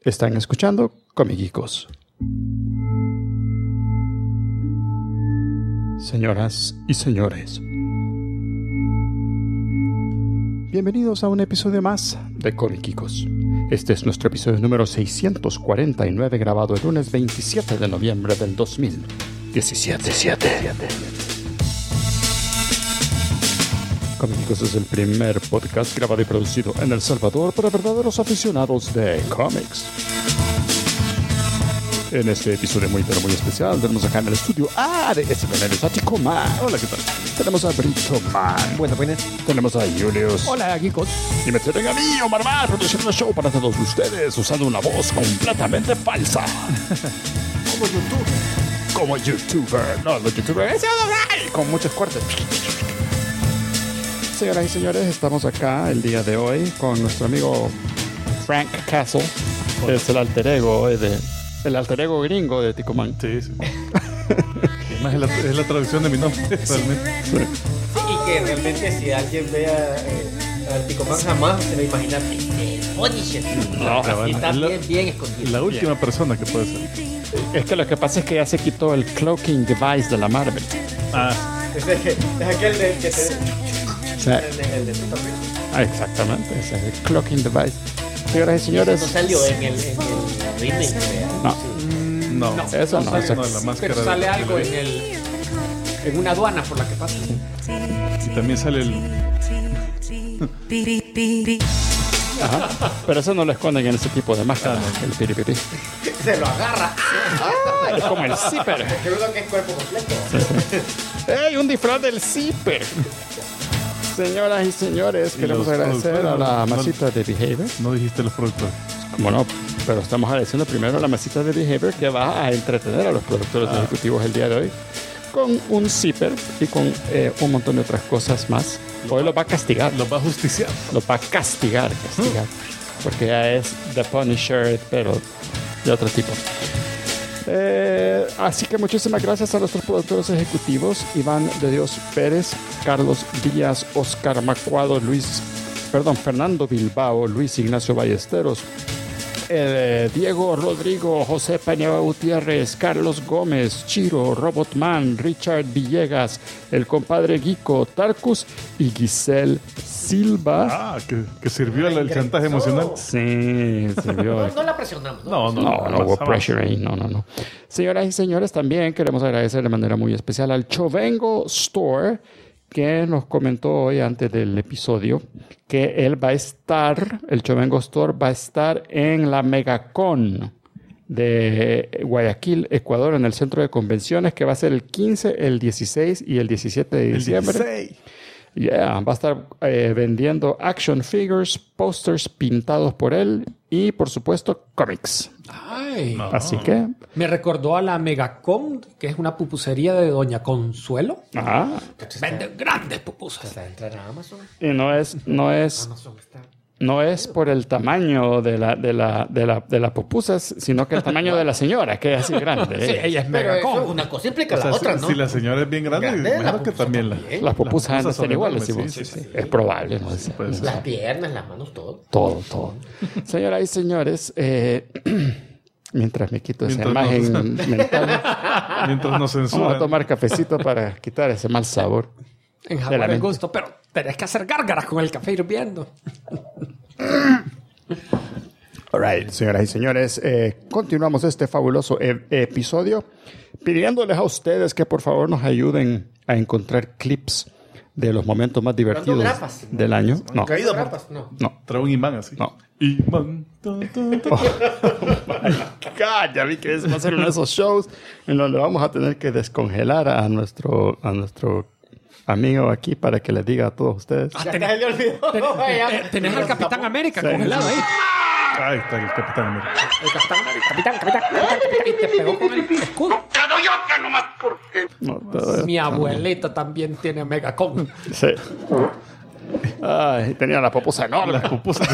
Están escuchando Comiquicos. Señoras y señores, bienvenidos a un episodio más de Comiquicos. Este es nuestro episodio número 649, grabado el lunes 27 de noviembre del 2017. Comiquicos es el primer podcast grabado y producido en El Salvador para verdaderos aficionados de cómics. En este episodio muy especial tenemos acá en el estudio de SBN a Tico Man. Hola, ¿qué tal? Tenemos a Brito Man. Buenas. Tenemos a Julius. Hola, geekos. Y me tienen a mí, Omar Mar, produciendo el show para todos ustedes, usando una voz completamente falsa. Como youtuber. No, los youtubers. Con muchos cortes. Señoras y señores, estamos acá el día de hoy con nuestro amigo Frank Castle. Es el alter ego gringo de Tico Man. Sí. Además es la traducción de mi nombre, realmente. Sí, y que realmente si alguien ve a Tico Man jamás se va a imaginar Punisher. No, y está bien escondido. La última persona que puede ser. Es que lo que pasa es que ya se quitó el cloaking device de la Marvel. Es aquel de que te... Sí. El de Superman. Exactamente, ese es el cloaking device. Señoras y señores. No salió en el remake. No, eso no. Eso no, la máscara. Pero sale algo en una aduana por la que pasa. Y también sale el... Ajá. Pero eso no lo esconden en ese tipo de máscara, el piripipi. Se lo agarra. Es como el zipper. Creo que es cuerpo completo. ¡Ey! Un disfraz del zipper. Señoras y señores, queremos agradecer a la masita de Behavior. No dijiste los productores. Como no, pero estamos agradeciendo primero a la masita de Behavior que va a entretener a los productores ejecutivos el día de hoy con un zipper y con un montón de otras cosas más. Hoy los va a castigar. Los va a justiciar. Los va a castigar. Porque ya es The Punisher, pero de otro tipo. Así que muchísimas gracias a nuestros productores ejecutivos: Iván de Dios Pérez, Carlos Díaz, Oscar Macuado, Fernando Bilbao, Luis Ignacio Ballesteros, Diego Rodrigo, José Peña Gutiérrez, Carlos Gómez, Chiro, Robotman, Richard Villegas, el compadre Guico, Tarcus y Giselle Silva. Que sirvió el chantaje emocional. Sí, sirvió. No la presionamos. No hubo pressure ahí. No. Señoras y señores, también queremos agradecer de manera muy especial al Chovengo Store, que nos comentó hoy antes del episodio que el Chovengo Store va a estar en la Megacon de Guayaquil, Ecuador, en el centro de convenciones, que va a ser el 15, el 16 y el 17 de diciembre. El 16. Va a estar vendiendo action figures, posters pintados por él y, por supuesto, cómics. Así que... Me recordó a la Megacon, que es una pupusería de Doña Consuelo. Vende grandes pupusas. ¿Está entrando a Amazon? Y no es Amazon está... No es por el tamaño de la pupusa, sino que el tamaño de la señora, que es así grande. Sí, ella es Megacon. Una cosa implica la O sea, otra, ¿no? Si la señora es bien grande, imagino que también las pupusas han de ser iguales. Sí. Es probable, ¿no? Las piernas, las manos, todo. Todo. Señoras y señores, mientras me quito esa imagen mental, mientras nos censuran. vamos a tomar cafecito para quitar ese mal sabor. Enjabonar el gusto, pero tenés que hacer gárgaras con el café hirviendo. All right, señoras y señores, continuamos este fabuloso episodio pidiéndoles a ustedes que por favor nos ayuden a encontrar clips de los momentos más divertidos del año. No. Trae un imán así. No. Imán. Ya vi que ese va a ser uno de esos shows en donde vamos a tener que descongelar a nuestro amigo aquí para que les diga a todos ustedes. Tenés al Capitán América congelado ahí. Ahí está el Capitán América. El Capitán América. Capitán. Y te pegó con el escudo. No, Mi abuelita también tiene Megacon. Sí. Ay, tenía la poposa enorme. Las pupusas.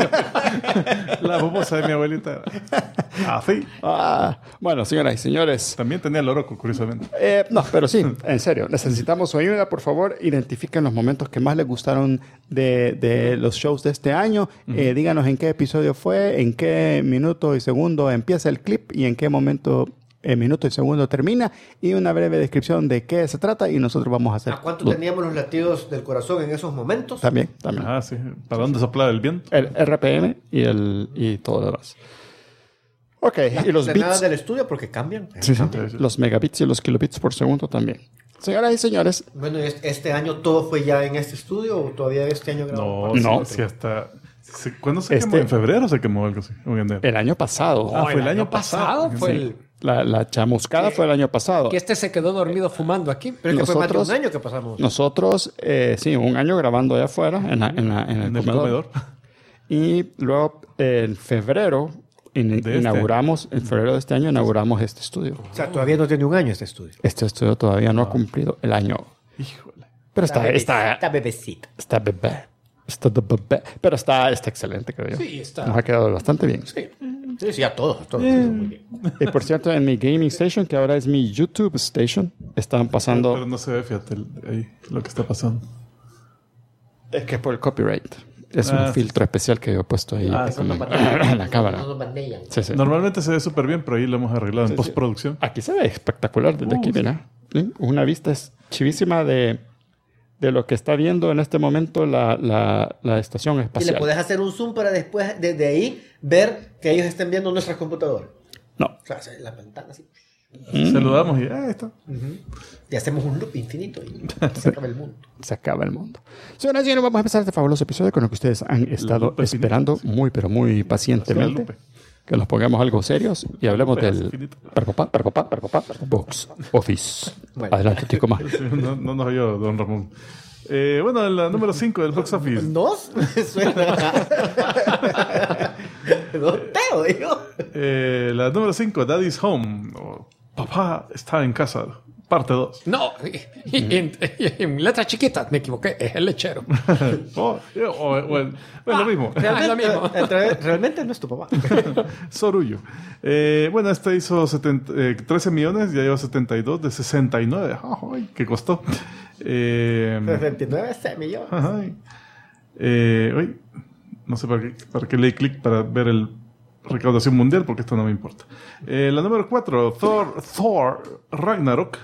La pupusa de mi abuelita. Así. Bueno, señoras y señores. También tenía el oroco, curiosamente. No, pero sí, en serio. Necesitamos su ayuda. Por favor, identifiquen los momentos que más les gustaron de los shows de este año. Díganos en qué episodio fue, en qué minuto y segundo empieza el clip y en qué momento... minuto y segundo termina, y una breve descripción de qué se trata, y nosotros vamos a hacer... ¿A cuánto teníamos los latidos del corazón en esos momentos? También. Sí. ¿Para dónde soplaba el viento? El RPM y todo lo demás. Ok, y los Nada bits... del estudio porque cambian. Sí. Los megabits y los kilobits por segundo también. Señoras y señores... Bueno, ¿este año todo fue ya en este estudio o todavía este año grabamos? No. Sí, hasta... ¿Cuándo se quemó? ¿En febrero se quemó algo así? El año pasado. Fue el año pasado. Fue el... La chamuscada fue el año pasado. Que se quedó dormido fumando aquí. Pero es que fue más de un año que pasamos. Nosotros, sí, un año grabando allá afuera, en el comedor. Y luego, en febrero, inauguramos, en febrero de este año, inauguramos este estudio. O sea, todavía no tiene un año este estudio. Este estudio todavía no ha cumplido el año. Híjole. Pero Está bebecita. Está bebé. Pero está excelente, creo yo. Sí, está. Nos ha quedado bastante bien. Sí, a todos. Muy bien. Y por cierto, en mi gaming station, que ahora es mi YouTube station, están pasando... Pero no se ve, fíjate, ahí lo que está pasando. Es que es por el copyright. Es un filtro especial que yo he puesto ahí en la cámara. Sí. Normalmente se ve súper bien, pero ahí lo hemos arreglado en postproducción. Aquí se ve espectacular desde aquí, mira. ¿Sí? Una vista es chivísima de lo que está viendo en este momento la estación espacial. Y le puedes hacer un zoom para después, desde ahí, ver que ellos estén viendo nuestras computadoras. No. O sea, la ventana así. Saludamos y ahí está. Y hacemos un loop infinito y se acaba el mundo. Se acaba el mundo. Señoras y señores, vamos a empezar este fabuloso episodio con lo que ustedes han estado esperando muy, pero muy pacientemente. Que nos pongamos algo serios y hablemos del Box Office. Bueno. Adelante, Tico más. No nos oyó, don Ramón. Bueno, la número 5 del Box Office. ¿Nos? Suena. No teo, digo. La número 5, Daddy's Home. Papá está en casa. Parte 2. No, en letras chiquitas me equivoqué, es el lechero. Bueno, lo mismo. Es lo mismo. Realmente no es tu papá. Sorullo. Bueno, esta hizo 13 millones, ya lleva 72 de 69. ¡Ay, qué costó! 69 millones. No sé para qué leí clic para ver el recaudación mundial, porque esto no me importa. La número 4, Thor Ragnarok.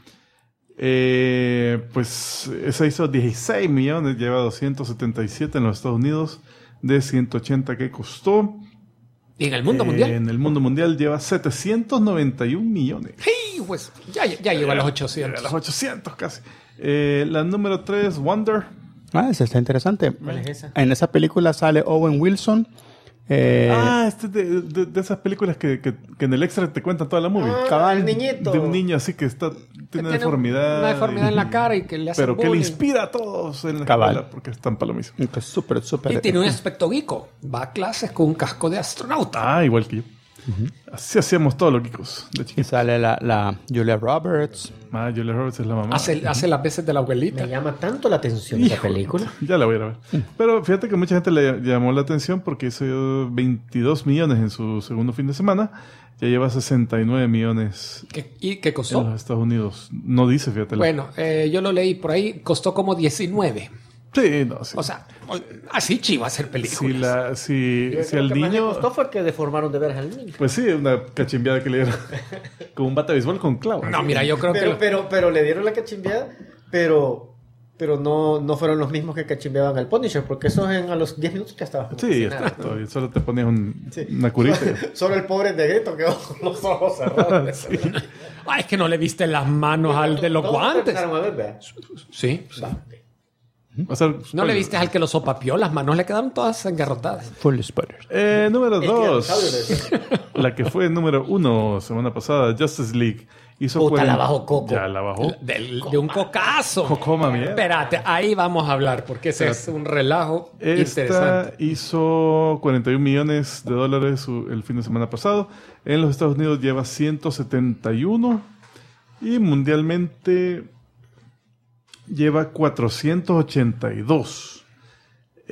Pues esa hizo 16 millones, lleva 277 en los Estados Unidos, de 180 que costó. ¿Y en el mundo mundial? En el mundo mundial lleva 791 millones. ¡Hey! Pues ya llegó a los 800. A los 800 casi. La número 3, Wonder. Esa está interesante. ¿Cuál es esa? En esa película sale Owen Wilson. Este de esas películas que en el extra te cuentan toda la movie. El niñito. De un niño así que tiene una deformidad. Una deformidad en la cara y que le hace pero bullying. que le inspira a todos en la escuela porque están palomizos. Súper. Y tiene un aspecto geeko. Va a clases con un casco de astronauta. Igual que yo. Así hacíamos todos los geekos de Y chiquitos. sale la Julia Roberts. Julia Roberts es la mamá. Hace las veces de la abuelita. Me llama tanto la atención esa película. Ya la voy a ir a ver. Pero fíjate que mucha gente le llamó la atención porque hizo 22 millones en su segundo fin de semana. Ya lleva 69 millones ¿Y qué en costó? los Estados Unidos. No dice, fíjate. Bueno, yo lo leí por ahí. Costó como 19. Sí, no, sí. O sea, así chivo hacer películas. Si al Lo que más le niño... gustó fue que deformaron de veras al niño. Pues sí, una cachimbiada que le dieron. Con un bate de béisbol con clavos. No, mira, yo creo que... Pero le dieron la cachimbeada, pero no fueron los mismos que cachimbeaban al Punisher, porque eso a los 10 minutos ya estaba. Sí, exacto. Y solo te ponías una curita. Solo el pobre negrito quedó con los ojos cerrados. Sí. Ay, es que no le viste las manos al de los guantes. Sí. O sea, ¿No le viste al que lo sopapió? Las manos le quedaron todas engarrotadas. Full spoilers. Número El 2. La que fue número 1 semana pasada, Justice League. Hizo Puta, la bajó Coco. Ya la bajó. De un cocazo. Cocoma, mierda. Espérate, ahí vamos a hablar, porque ese es un relajo interesante. Esta hizo 41 millones de dólares el fin de semana pasado. En los Estados Unidos lleva 171. Y mundialmente lleva 482.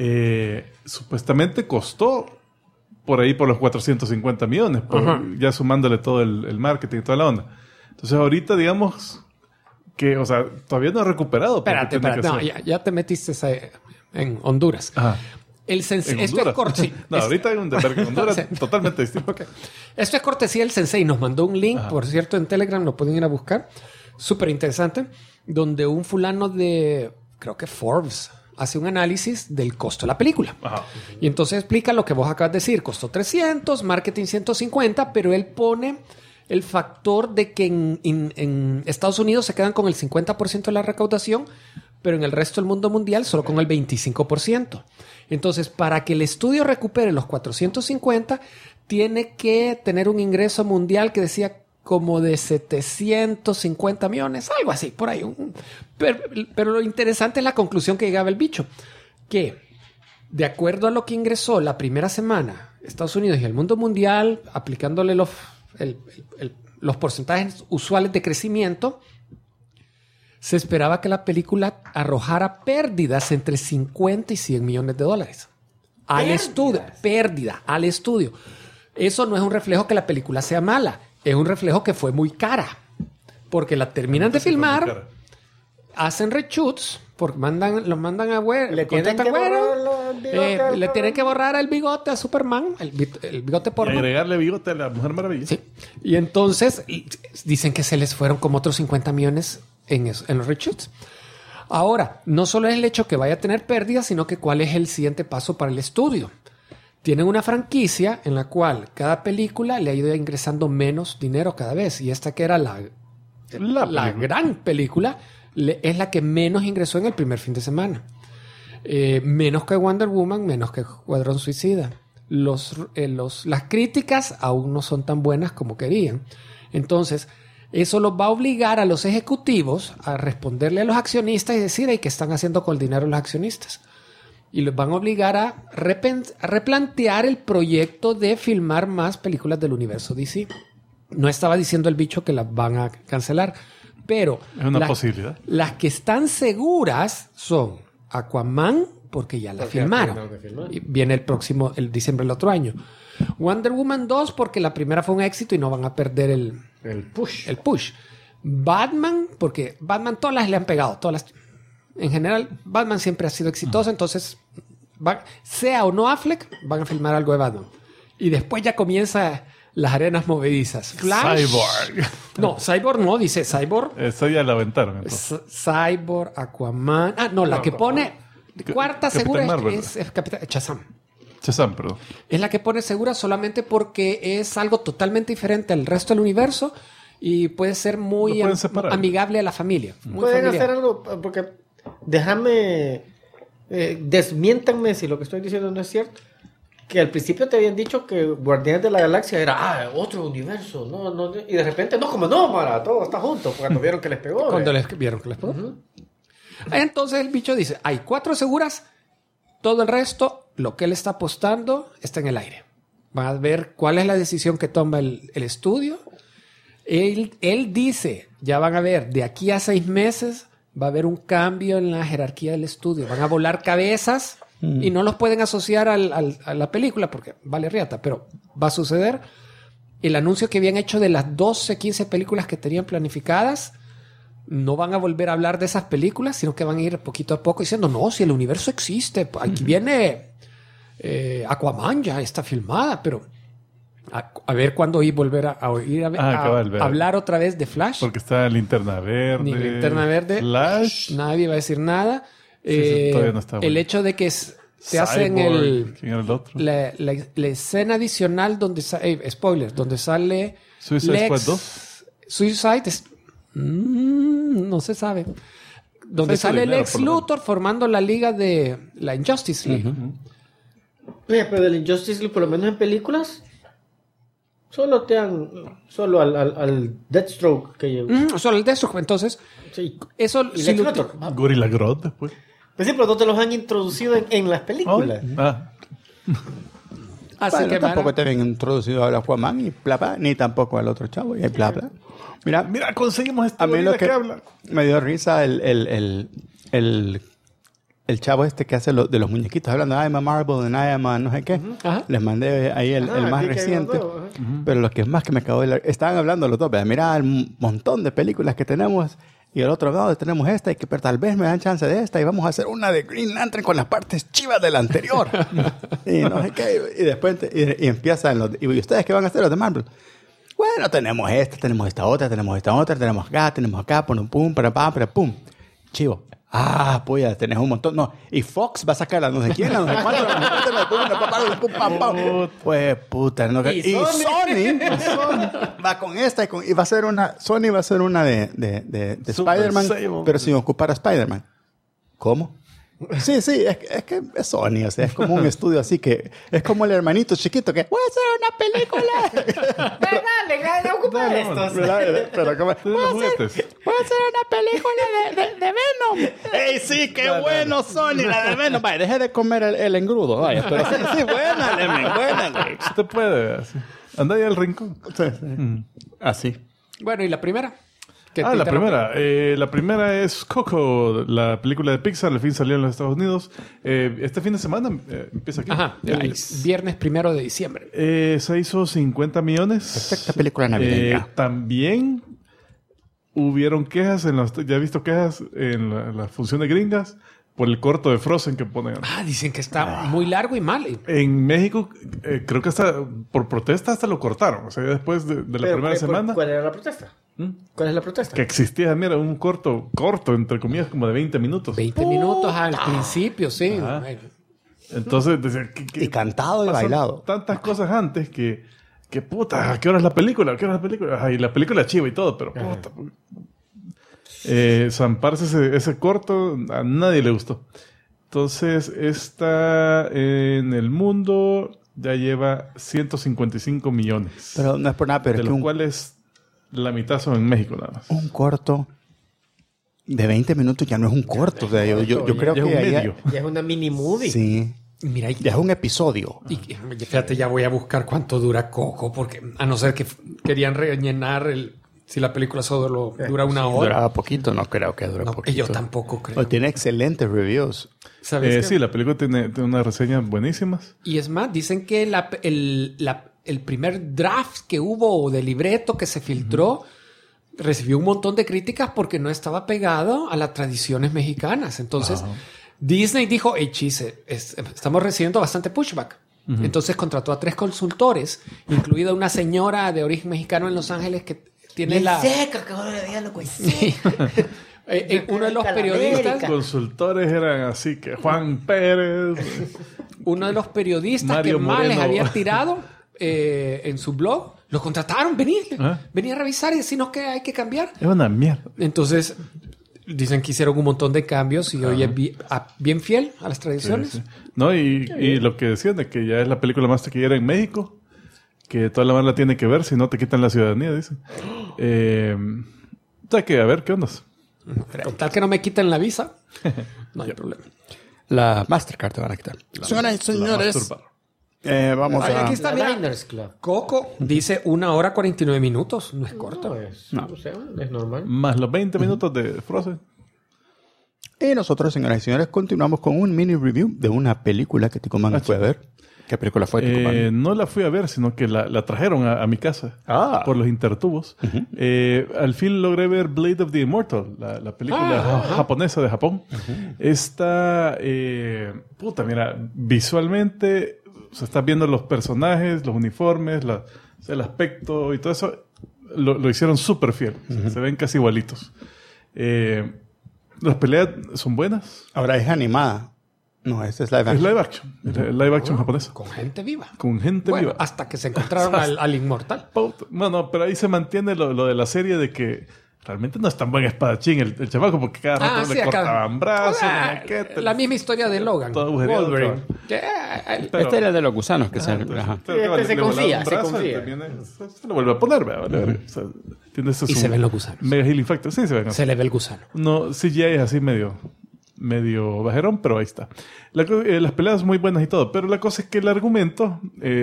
supuestamente costó por ahí por los 450 millones, ya sumándole todo el marketing y toda la onda. Entonces ahorita digamos que, o sea, todavía no ha recuperado. Espérate. No, ya te metiste en Honduras. Ajá. Esto es cortesía. No, ahorita hay un desvergue en Honduras totalmente distinto. Okay. Esto es cortesía del Sensei. Nos mandó un link, por cierto, en Telegram. Lo pueden ir a buscar. Súper interesante. Donde un fulano de, creo que Forbes, hace un análisis del costo de la película. Ajá. Y entonces explica lo que vos acabas de decir. Costó 300, marketing 150, pero él pone el factor de que en Estados Unidos se quedan con el 50% de la recaudación, pero en el resto del mundo mundial solo con el 25%. Entonces, para que el estudio recupere los 450, tiene que tener un ingreso mundial que decía como de 750 millones, algo así, por ahí. Pero lo interesante es la conclusión que llegaba el bicho, que de acuerdo a lo que ingresó la primera semana Estados Unidos y el mundo mundial, aplicándole los porcentajes usuales de crecimiento, se esperaba que la película arrojara pérdidas entre 50 y 100 millones de dólares. Al estudio. Pérdida al estudio. Eso no es un reflejo que la película sea mala. Es un reflejo que fue muy cara. Porque la terminan de filmar, hacen reshoots, porque los mandan a Güero. Le tienen que borrar el bigote a Superman, el bigote porno. Y agregarle bigote a la Mujer Maravilla. Sí. Y entonces dicen que se les fueron como otros 50 millones en los reshoots. Ahora, no solo es el hecho que vaya a tener pérdidas, sino que cuál es el siguiente paso para el estudio. Tienen una franquicia en la cual cada película le ha ido ingresando menos dinero cada vez. Y esta que era la gran película es la que menos ingresó en el primer fin de semana. Menos que Wonder Woman, menos que Escuadrón Suicida. Las críticas aún no son tan buenas como querían. Entonces, eso los va a obligar a los ejecutivos a responderle a los accionistas y decir, ¿qué están haciendo con el dinero los accionistas? Y los van a obligar a replantear el proyecto de filmar más películas del universo DC. No estaba diciendo el bicho que las van a cancelar, pero es una posibilidad. Las que están seguras son Aquaman, porque ya la filmaron. Y viene el diciembre del otro año. Wonder Woman 2, porque la primera fue un éxito y no van a perder el push. Batman, porque Batman todas las le han pegado. En general, Batman siempre ha sido exitoso, entonces, sea o no Affleck, van a filmar algo de Batman. Y después ya comienza las arenas movedizas. Flash. Cyborg. No, Cyborg no, dice Cyborg. Eso ya la aventaron. Cyborg, Aquaman. La que pone cuarta segura es Capitán Shazam, perdón. Es la que pone segura solamente porque es algo totalmente diferente al resto del universo y puede ser muy amigable a la familia. Pueden hacer algo, porque déjame, desmiéntanme si lo que estoy diciendo no es cierto. Que al principio te habían dicho que Guardianes de la Galaxia era otro universo, no, y de repente Mara, todo está junto, cuando vieron que les pegó. Cuando vieron que les pegó. Entonces el bicho dice, hay 4 seguras, todo el resto, lo que él está apostando, está en el aire. Van a ver cuál es la decisión que toma el estudio. Él dice, ya van a ver, de aquí a 6 meses va a haber un cambio en la jerarquía del estudio. Van a volar cabezas y no los pueden asociar a la película porque vale riata, pero va a suceder. El anuncio que habían hecho de las 12, 15 películas que tenían planificadas, no van a volver a hablar de esas películas, sino que van a ir poquito a poco diciendo, no, si el universo existe, aquí viene Aquaman, ya está filmada, pero a ver cuándo volver a hablar otra vez de Flash. Porque está Linterna Verde. Ni Linterna Verde. Flash. Nadie va a decir nada. Todavía no está bueno. El hecho de que te hacen ¿quién era el otro? la escena adicional donde spoilers, donde sale Suicide Squad 2. Suicide no se sabe. Donde sale Lex Luthor formando la liga de la Injustice League. Pero del Injustice League, por lo menos en películas, solo al Deathstroke que llegó. Solo al Deathstroke. Entonces, sí. Eso y Lex Luthor. Gorilla Grodd después. Pues sí, pero no te los han introducido en las películas. Así que tampoco te habían introducido al Aquaman y bla, ni tampoco al otro chavo y bla, bla. Mira, conseguimos esta a mí lo que habla. me dio risa el el chavo este que hace de los muñequitos, hablando I'm a Marvel and I am a no sé qué. Ajá. Les mandé ahí el más reciente. Pero lo que es más que me acabó de... Estaban hablando los dos, ¿verdad? Mira el montón de películas que tenemos. Y al otro lado tenemos esta, pero tal vez me dan chance de esta y vamos a hacer una de Green Lantern con las partes chivas de la anterior. Y no sé qué. Y después y empiezan los... ¿Y ustedes qué van a hacer los de Marvel? Bueno, tenemos esta otra, tenemos acá, pum, para pum. Chivo. Pues ya tenés un montón. No, y Fox va a sacar la no sé quién, la no sé cuánto, la no sé cuánto, pues puta. No, y Sony va con esta y va a ser una... Sony va a hacer una de Spider-Man, pero sin ocupar a Spider-Man. ¿Cómo? Sí, es que es Sony, o sea, es como un estudio así que es como el hermanito chiquito que voy a hacer una película. Dale, ocupa estos. Pero ¿cómo? Voy a hacer una película de Venom. ¡Ey, sí, qué bueno, Sony, la de Venom! Vaya, deje de comer el engrudo, vaya. Pero sí, buena, buena. Usted puede, así. Anda ahí al rincón. Sí. Así. Bueno, ¿y la primera? La primera. La primera es Coco, la película de Pixar. Al fin salió en los Estados Unidos. Este fin de semana empieza aquí. Ajá, el viernes 1 de diciembre. Se hizo 50 millones. Perfecta película navideña. También hubieron quejas, ya he visto quejas en las funciones gringas por el corto de Frozen que ponen. Dicen que está muy largo y mal. En México, creo que hasta por protesta hasta lo cortaron. O sea, después de la primera semana. ¿Cuál era la protesta? ¿Cuál es la protesta? Que existía, mira, un corto, entre comillas, como de 20 minutos. 20 minutos al principio, sí. Bueno. Entonces, decía, y cantado y bailado. Tantas cosas antes que puta, ¿a qué hora es la película? Y la película es chiva y todo, pero puta. Zamparse ese corto, a nadie le gustó. Entonces, esta en el mundo ya lleva 155 millones. Pero no es por nada, pero de es los que cuales la mitad son en México nada más. Un corto de 20 minutos ya no es un corto. O sea, yo creo que ya es una mini movie. Sí. Mira, ya es un episodio. Y fíjate, ya voy a buscar cuánto dura Coco, porque a no ser que querían rellenar si la película solo dura una hora. Duraba poquito, no creo que dure poquito. Yo tampoco creo. Pero tiene excelentes reviews. ¿Sabes sí, la película tiene unas reseñas buenísimas. Y es más, dicen que el primer draft que hubo de libreto que se filtró recibió un montón de críticas porque no estaba pegado a las tradiciones mexicanas. Entonces, Disney dijo, chise, estamos recibiendo bastante pushback. Entonces contrató a 3 consultores, incluida una señora de origen mexicano en Los Ángeles que tiene uno de los periodistas... Consultores eran así que Juan Pérez... Uno de los periodistas Mario que más Moreno. les había tirado en su blog, lo contrataron, venía a revisar y decirnos que hay que cambiar. Es una mierda. Entonces, dicen que hicieron un montón de cambios y hoy es bien fiel a las tradiciones. Sí. No, y lo que decían de que ya es la película más taquillera en México, que toda la banda tiene que ver, si no te quitan la ciudadanía, dicen. O sea que, a ver, ¿qué onda? Con tal que no me quiten la visa, no hay problema. La Mastercard te van a quitar. Señoras y señores, vamos a... Aquí está, mira. Diners Club. Coco dice 1 hora 49 minutos. No es corto. O sea, es normal. Más los 20 minutos de Frozen. Y nosotros, señoras y señores, continuamos con un mini review de una película que Tico Man fue a ver. ¿Qué película fue, Tico Man? No la fui a ver, sino que la trajeron a mi casa por los intertubos. Al fin logré ver Blade of the Immortal, la película japonesa de Japón. Esta, mira, visualmente, o sea, estás viendo los personajes, los uniformes, el aspecto y todo eso, lo hicieron súper fiel. Se ven casi igualitos. Las peleas son buenas. Ahora es animada. No, este es live action. Es live action. Live action japonés. Con gente viva. Con gente viva. Hasta que se encontraron al inmortal. Bueno, pero ahí se mantiene lo de la serie de que realmente no es tan buen espadachín el chamaco, porque cada rato le cortaban brazos. La misma historia de Logan. Todo agujereado. Wolverine. Este era de los gusanos que se... Se confía. Se lo vuelve a poner, ¿verdad? O sea, y se ven los gusanos. Mega Healing Factor. Sí, se ven. Se le ve el gusano. No, CGI es así medio bajerón, pero ahí está. Las peleas muy buenas y todo, pero la cosa es que el argumento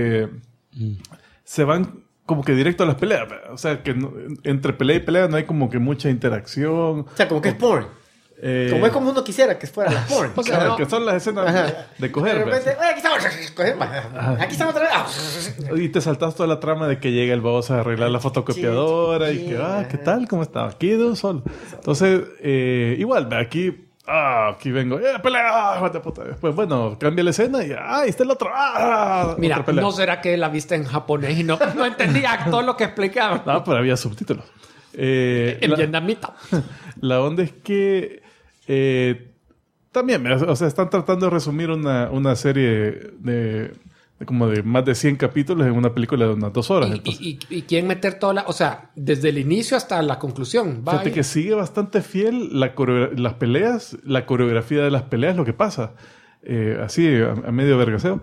se van como que directo a las peleas. O sea, que entre pelea y pelea no hay como que mucha interacción. O sea, como que es porn. Como es como uno quisiera que fuera la porn. O sea, que son las escenas de coger. De repente, aquí estamos, aquí estamos otra vez. Y te saltas toda la trama de que llega el baboso a arreglar la fotocopiadora y que, ¿qué tal? ¿Cómo está? Aquí de un sol. Entonces, igual, aquí vengo, pelea, puta. Después, bueno, cambia la escena y, ahí está el otro, Mira, ¿no será que la viste en japonés y no entendía todo lo que explicaba? No, pero había subtítulos. En vietnamita. La onda es que también, o sea, están tratando de resumir una serie de como de más de 100 capítulos en una película de unas 2 horas. ¿Y quieren meter toda la... O sea, desde el inicio hasta la conclusión? Fíjate que sigue bastante fiel las peleas, la coreografía de las peleas, lo que pasa. Así, a medio vergaseo.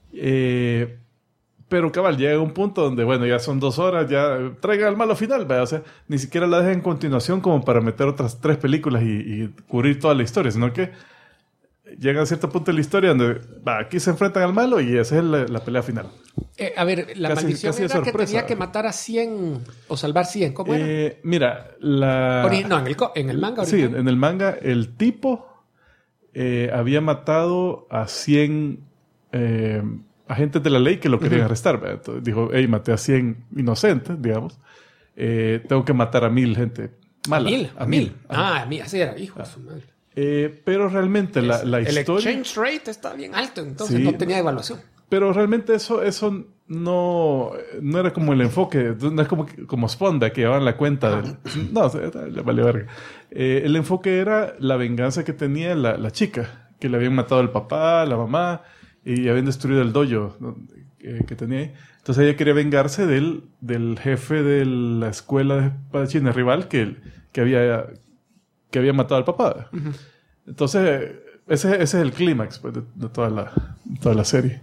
Pero cabal, llega un punto donde, bueno, ya son 2 horas, ya traigan al malo final, ¿verdad? O sea, ni siquiera la dejan en continuación como para meter otras 3 películas y cubrir toda la historia, sino que llegan a cierto punto de la historia donde aquí se enfrentan al malo y esa es la pelea final. A ver, la maldición era que tenía que matar a 100 o salvar 100. ¿Cómo era? Mira, en el manga. Sí, en el manga el tipo había matado a 100 agentes de la ley que lo querían arrestar. ¿Verdad? Entonces dijo, maté a 100 inocentes, digamos. Tengo que matar a 1000 gente mala. ¿A mil? A mí, así era. Hijo de su madre. Pero realmente la el historia... exchange rate está bien alto, entonces no tenía evaluación. Pero realmente eso no era como el enfoque, no es como Sponda, que llevaban la cuenta. No, le vale verga. El enfoque era la venganza que tenía la chica, que le habían matado al papá, la mamá, y habían destruido el dojo que tenía ahí. Entonces ella quería vengarse del jefe de la escuela de espadachines rival que había matado al papá. Uh-huh. Entonces, ese es el clímax pues, de toda la serie.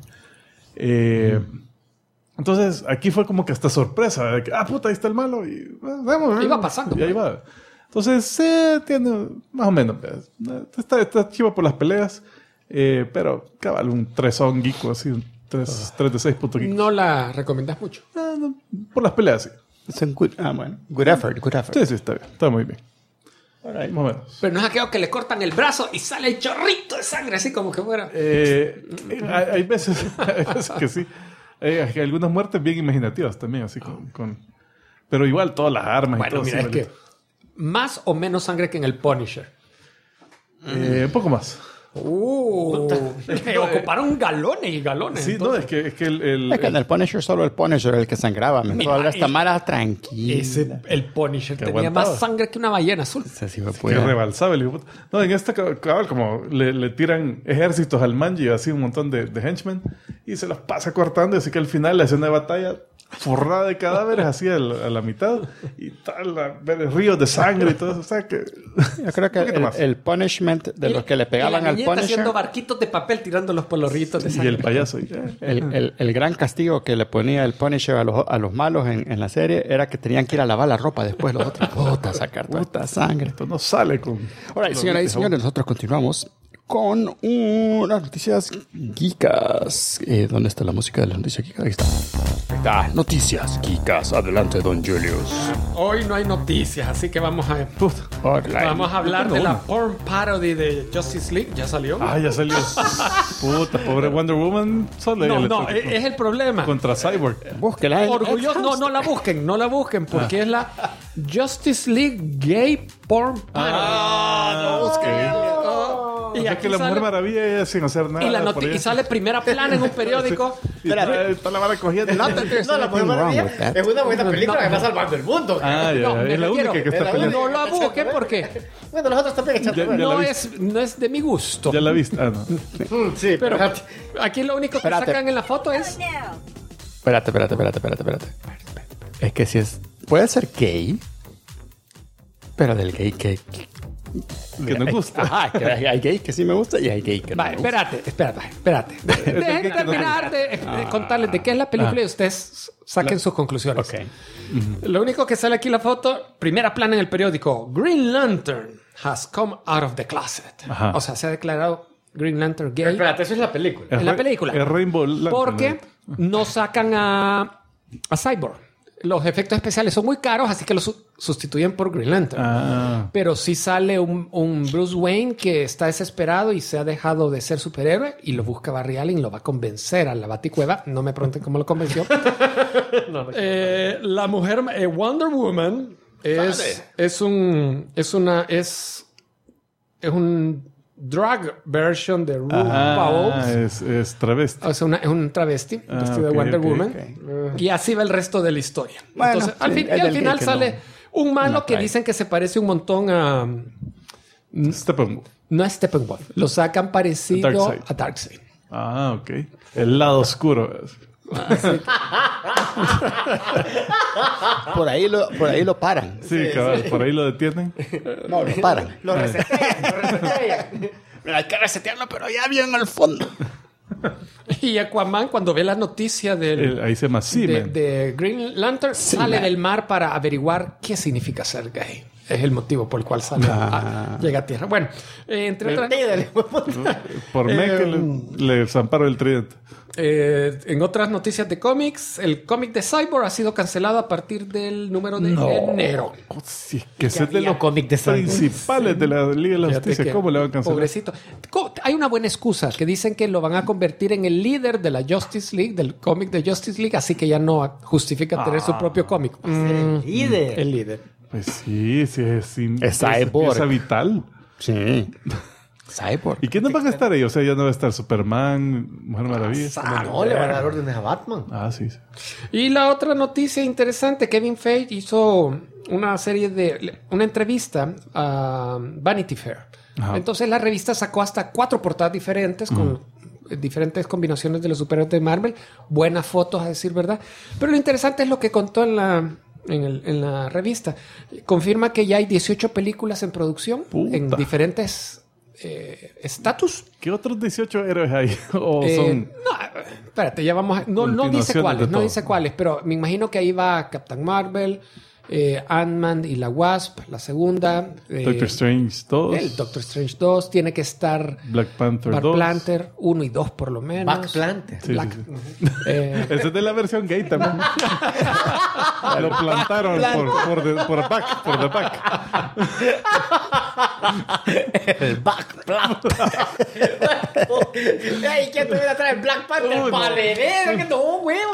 Entonces, aquí fue como que hasta sorpresa. De que, puta, ahí está el malo. Y vamos. Iba pasando. Y ahí va. Entonces, tiene más o menos. Está chiva por las peleas. Pero, cabal, un 3-on geeko, así. Un 3 de 6 puntos geeko. ¿No la recomendás mucho? No, por las peleas, sí. Bueno. Good effort. Sí, está bien. Está muy bien. Right, más o menos. Pero no es aquello que le cortan el brazo y sale el chorrito de sangre, así como que fuera. Hay veces que sí. Hay algunas muertes bien imaginativas también, así con... Pero igual todas las armas y todo. Mira, es que más o menos sangre que en el Punisher. Un poco más. Ocuparon galones y galones. Sí, entonces. Es que Es que en el Punisher solo el Punisher era el que sangraba. Toda esta mala tranquila. El Punisher tenía aguantaba. más sangre que una ballena azul. Que rebalsaba el hijo. No, en esta cabal como le tiran ejércitos al manji, así un montón de henchmen, y se los pasa cortando, así que al final la escena de batalla forrada de cadáveres así a la mitad y tal, ríos de sangre y todo eso. O sea que... Yo creo que el punishment de los que le pegaban al Punisher... haciendo barquitos de papel tirándolos por los ríos de sangre. Y el payaso. El gran castigo que le ponía el Punisher a los malos en la serie era que tenían que ir a lavar la ropa después los otros. Puta, sacar toda esta sangre. Esto no sale con... Ahora, señoras y señores, nosotros continuamos con unas noticias geekas. ¿Dónde está la música de las noticias geekas? Ahí está. Noticias geekas. Adelante, don Julius. Hoy no hay noticias, así que vamos a hablar de la porn parody de Justice League. ¿Ya salió? Ya salió. Puta, pobre Wonder Woman. No, es el problema. Contra Cyborg. Búsquela. Orgulloso. No la busquen, porque es la Justice League Gay Porn Parody. No busquen. Y aquí que la Mujer Maravilla sin hacer nada. Y sale primera plana en un periódico. Está la vara cogiendo. No, la Mujer Maravilla es una buena película que va salvando el mundo. Es la única que está peleando. No la busquen porque... Bueno, los otros también. No es de mi gusto. Ya la viste. No. Sí, pero aquí lo único que sacan en la foto es... Espérate. Es que si es... Puede ser gay, pero del gay que nos gusta. Hay gay que sí me gusta y hay gay que no me gusta. Espérate. Dejen terminar de contarles de qué es la película y ustedes saquen sus conclusiones. Okay. Lo único que sale aquí en la foto, primera plana en el periódico, Green Lantern has come out of the closet. Ajá. O sea, se ha declarado Green Lantern gay. Espérate, eso es la película. En la película. Es Rainbow Lantern. Porque no sacan a Cyborg. los efectos especiales son muy caros, así que los sustituyen por Green Lantern. Pero sí sale un Bruce Wayne que está desesperado y se ha dejado de ser superhéroe y lo busca Barry Allen y lo va a convencer a la Baticueva. No me pregunten cómo lo convenció. La mujer Wonder Woman es un drag version de RuPaul. Es travesti. O sea, es un travesti vestido de Wonder Woman. Y así va el resto de la historia. Bueno, entonces, al final sale un malo que dicen que se parece un montón a... Steppenwolf. No es Steppenwolf. Lo sacan parecido a Darkseid. Ah, ok. El lado oscuro. Por ahí lo paran. Sí, cabal, por ahí lo detienen. No, lo paran. Lo resetean. Mira, hay que resetearlo, pero ya bien al fondo. Y Aquaman, cuando ve la noticia ahí se llama de Green Lantern, sale del mar para averiguar qué significa ser gay. Es el motivo por el cual sale llega a tierra. Bueno, entre otras... Por que le zamparon el tridente. En otras noticias de cómics, el cómic de Cyborg ha sido cancelado a partir del número de enero. Sí, que es de los principales de la Liga de la Justicia. ¿Cómo le van a cancelar? Pobrecito. Hay una buena excusa que dicen que lo van a convertir en el líder de la Justice League, del cómic de Justice League, así que ya no justifica tener su propio cómic. El líder. El líder. Pues sí, es Cyborg. pieza vital. Sí. Cyborg. ¿Y quiénes van a estar ahí? O sea, ya no va a estar Superman, Mujer Maravilla. No, le van a dar órdenes a Batman. Sí. Y la otra noticia interesante, Kevin Feige hizo una entrevista a Vanity Fair. Ajá. Entonces la revista sacó hasta 4 portadas diferentes con diferentes combinaciones de los superhéroes de Marvel. Buenas fotos, a decir verdad. Pero lo interesante es lo que contó en la revista. Confirma que ya hay 18 películas en producción en diferentes estatus. ¿Qué otros 18 héroes hay? ¿O son...? No, espérate, ya vamos a... No dice cuáles, pero me imagino que ahí va Captain Marvel, Ant-Man y la Wasp, la segunda. Doctor Strange 2. El Doctor Strange 2. Tiene que estar Black Panther 2. Panther 1 y 2 por lo menos. Black Panther. Sí. Esa es de la versión gay también. Lo plantaron por the back. El Black Panther. Ay, ¿quién te viene a traer Black Panther? Palerero, que no, huevo.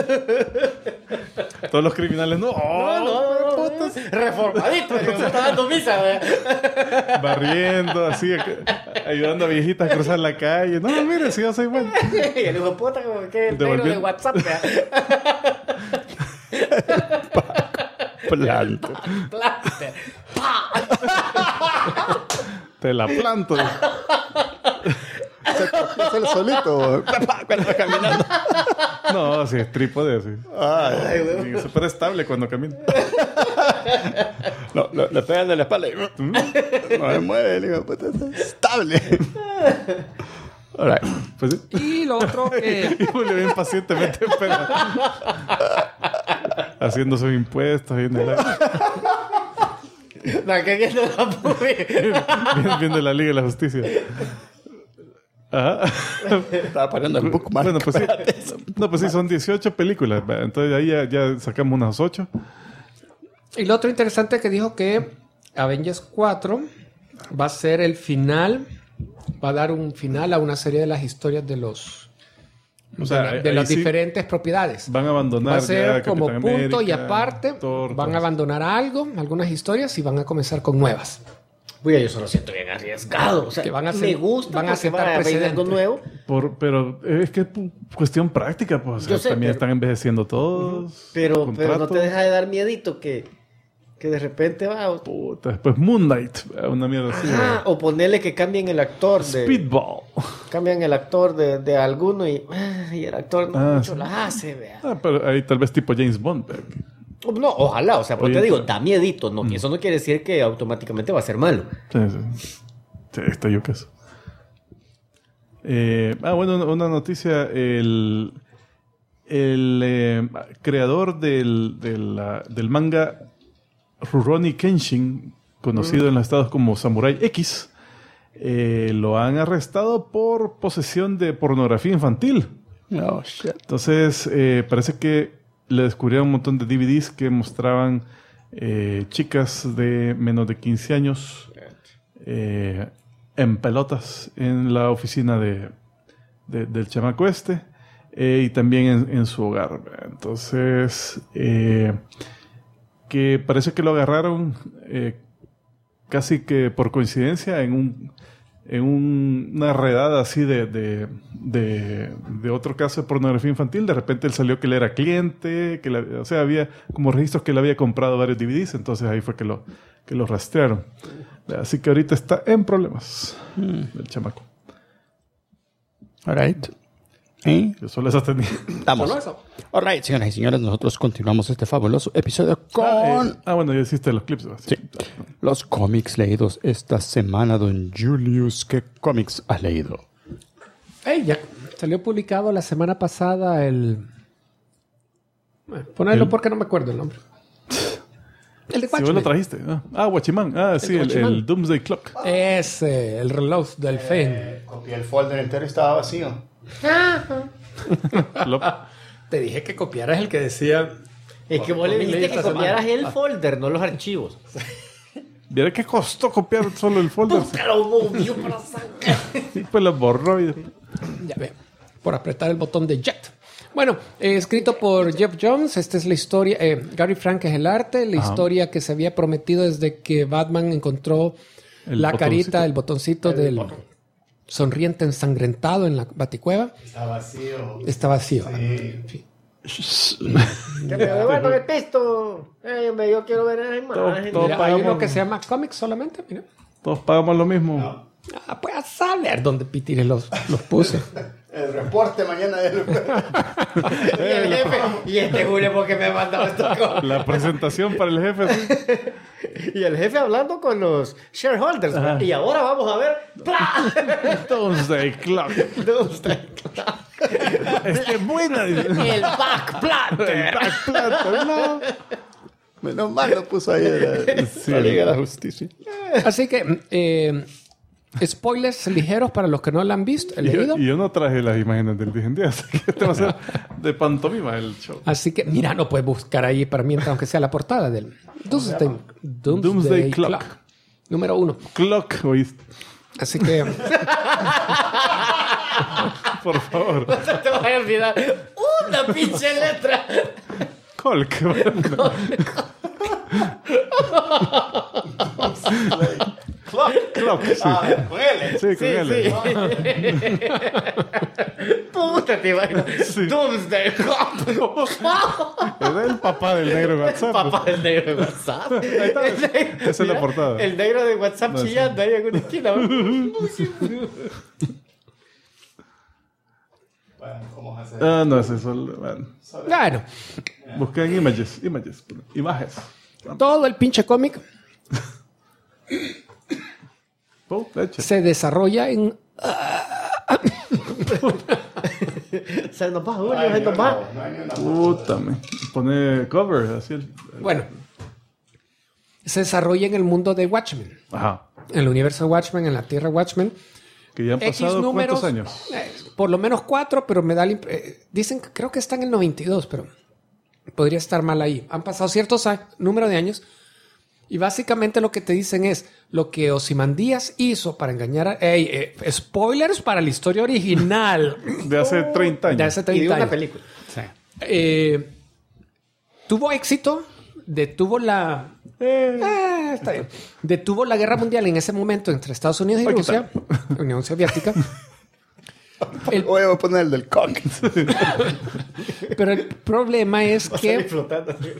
Todos los criminales, no. Reformadito, que se está dando misa, barriendo, así, ayudando a viejitas a cruzar la calle. No, mire, si yo soy bueno. Y el hijo de puta, como que el negro de WhatsApp, Planto. Te la planto. Es el solito cuando va caminando. No, sí, es trípode así. Es súper estable cuando camina. No, le pegan de la espalda y no se mueve, el hijo de puta, está estable. Alright. Pues sí. Y lo otro que... Y Julio bien pacientemente espera. Haciendo sus impuestos ahí en el aire. Viendo la Liga de la Justicia. Ajá. Estaba poniendo el bookmark. Bueno, pues sí. No, pues sí, son 18 películas. Entonces ahí ya sacamos unas 8. Y lo otro interesante que dijo que Avengers 4 va a ser el final, va a dar un final a una serie de las historias de los... de las diferentes propiedades. Van a abandonar. Va a ser como Capitán punto América, y aparte. Thor, van a abandonar algunas historias y van a comenzar con nuevas. Uy, yo solo siento bien arriesgado. O sea, que me gusta van a sentar precedente. Algo nuevo. Pero es que es cuestión práctica, pues. O sea, también están envejeciendo todos. Pero no te deja de dar miedito que de repente va... Puta, después Moon Knight, una mierda así. O ponerle que cambien el actor de... Speedball. Cambian el actor de alguno y el actor no mucho la hace, vea. Pero ahí tal vez tipo James Bond. No, ojalá, o sea, porque te digo, da miedito, ¿no? Y eso no quiere decir que automáticamente va a ser malo. Sí, está yo caso. Bueno, una noticia, el creador del manga Rurouni Kenshin, conocido en los Estados como Samurai X, lo han arrestado por posesión de pornografía infantil. Oh, shit. Entonces, parece que le descubrieron un montón de DVDs que mostraban chicas de menos de 15 años en pelotas en la oficina del chamaco y también en su hogar. Entonces, que parece que lo agarraron casi que por coincidencia en una redada así de otro caso de pornografía infantil. De repente él salió que él era cliente, o sea, había como registros que él había comprado varios DVDs, entonces ahí fue que lo rastrearon. Así que ahorita está en problemas el chamaco. All right. Yo solo eso tenía. Vamos. All right, señoras y señores, nosotros continuamos este fabuloso episodio con... bueno, ya hiciste los clips. Sí. Los cómics leídos esta semana, don Julius. ¿Qué cómics has leído? Hey, ya salió publicado la semana pasada el... Ponelo porque no me acuerdo el nombre. El de Watchmen. Si vos lo trajiste. Watchman. Sí, el Doomsday Clock. Ese, el reloj del Fen. Copié el folder entero y estaba vacío. Te dije que copiaras el que decía... Es que vos le dijiste que copiaras el folder, no los archivos. ¿Viera qué costó copiar solo el folder? Lo movió para sacar. Y pues lo borró. Ya ve, por apretar el botón de Jet. Bueno, escrito por Jeff Jones. Esta es la historia. Gary Frank es el arte. La historia que se había prometido desde que Batman encontró la carita, el botoncito del sonriente ensangrentado en la Baticueva. Está vacío. Sí. Que me devuelvan el pisto. Yo quiero ver esa imagen. Mira, hay uno que se llama Comics solamente. Mira. Todos pagamos lo mismo. No. Pues a saber dónde Pitires los puse. El reporte mañana del... Y el jefe. Y este Julio porque me ha mandado esto. La presentación para el jefe. Y el jefe hablando con los shareholders. Y ahora vamos a ver. Doomsday Clock. Doomsday Clock. ¡Qué buena! El back platter. No. Menos mal lo puso ahí la Liga de la Justicia. Así que... spoilers ligeros para los que no la han visto, he leído. Y yo no traje las imágenes del día, así que este va a ser de pantomima el show. Así que, mira, no puedes buscar ahí para mientras, aunque sea la portada del Doomsday Clock. Número 1. Clock, ¿oíste? Así que... Por favor. No se te vaya a olvidar una pinche letra. Colk. Clock, sí. Con L. Sí, con L. Puta, te imaginas. Sí. Doomsday Clock. Era el papá del negro de WhatsApp. Papá del negro de WhatsApp. Esa es la portada. El negro de WhatsApp chillando ahí en una esquina. Bueno, ¿cómo vas a hacer? No es eso. Bueno. Busquen images. Todo el pinche cómic se desarrolla en... Se nos va, Julio, se nos va. Puta, me pone cover, así Bueno, se desarrolla en el mundo de Watchmen. Ajá. En el universo de Watchmen, en la Tierra Watchmen. Que ya han pasado números, ¿cuántos años? Por lo menos 4, pero me da dicen que creo que está en el 92, pero podría estar mal ahí. Han pasado ciertos número de años. Y básicamente lo que te dicen es lo que Ozymandias hizo para engañar a... spoilers para la historia original. De hace 30 años. De hace 30 y de una años. película. Sí. Tuvo éxito. Detuvo la... está bien. Detuvo la guerra mundial en ese momento entre Estados Unidos y Rusia. Unión Soviética. Voy a poner el del cock. Pero el problema es que... Flotando así.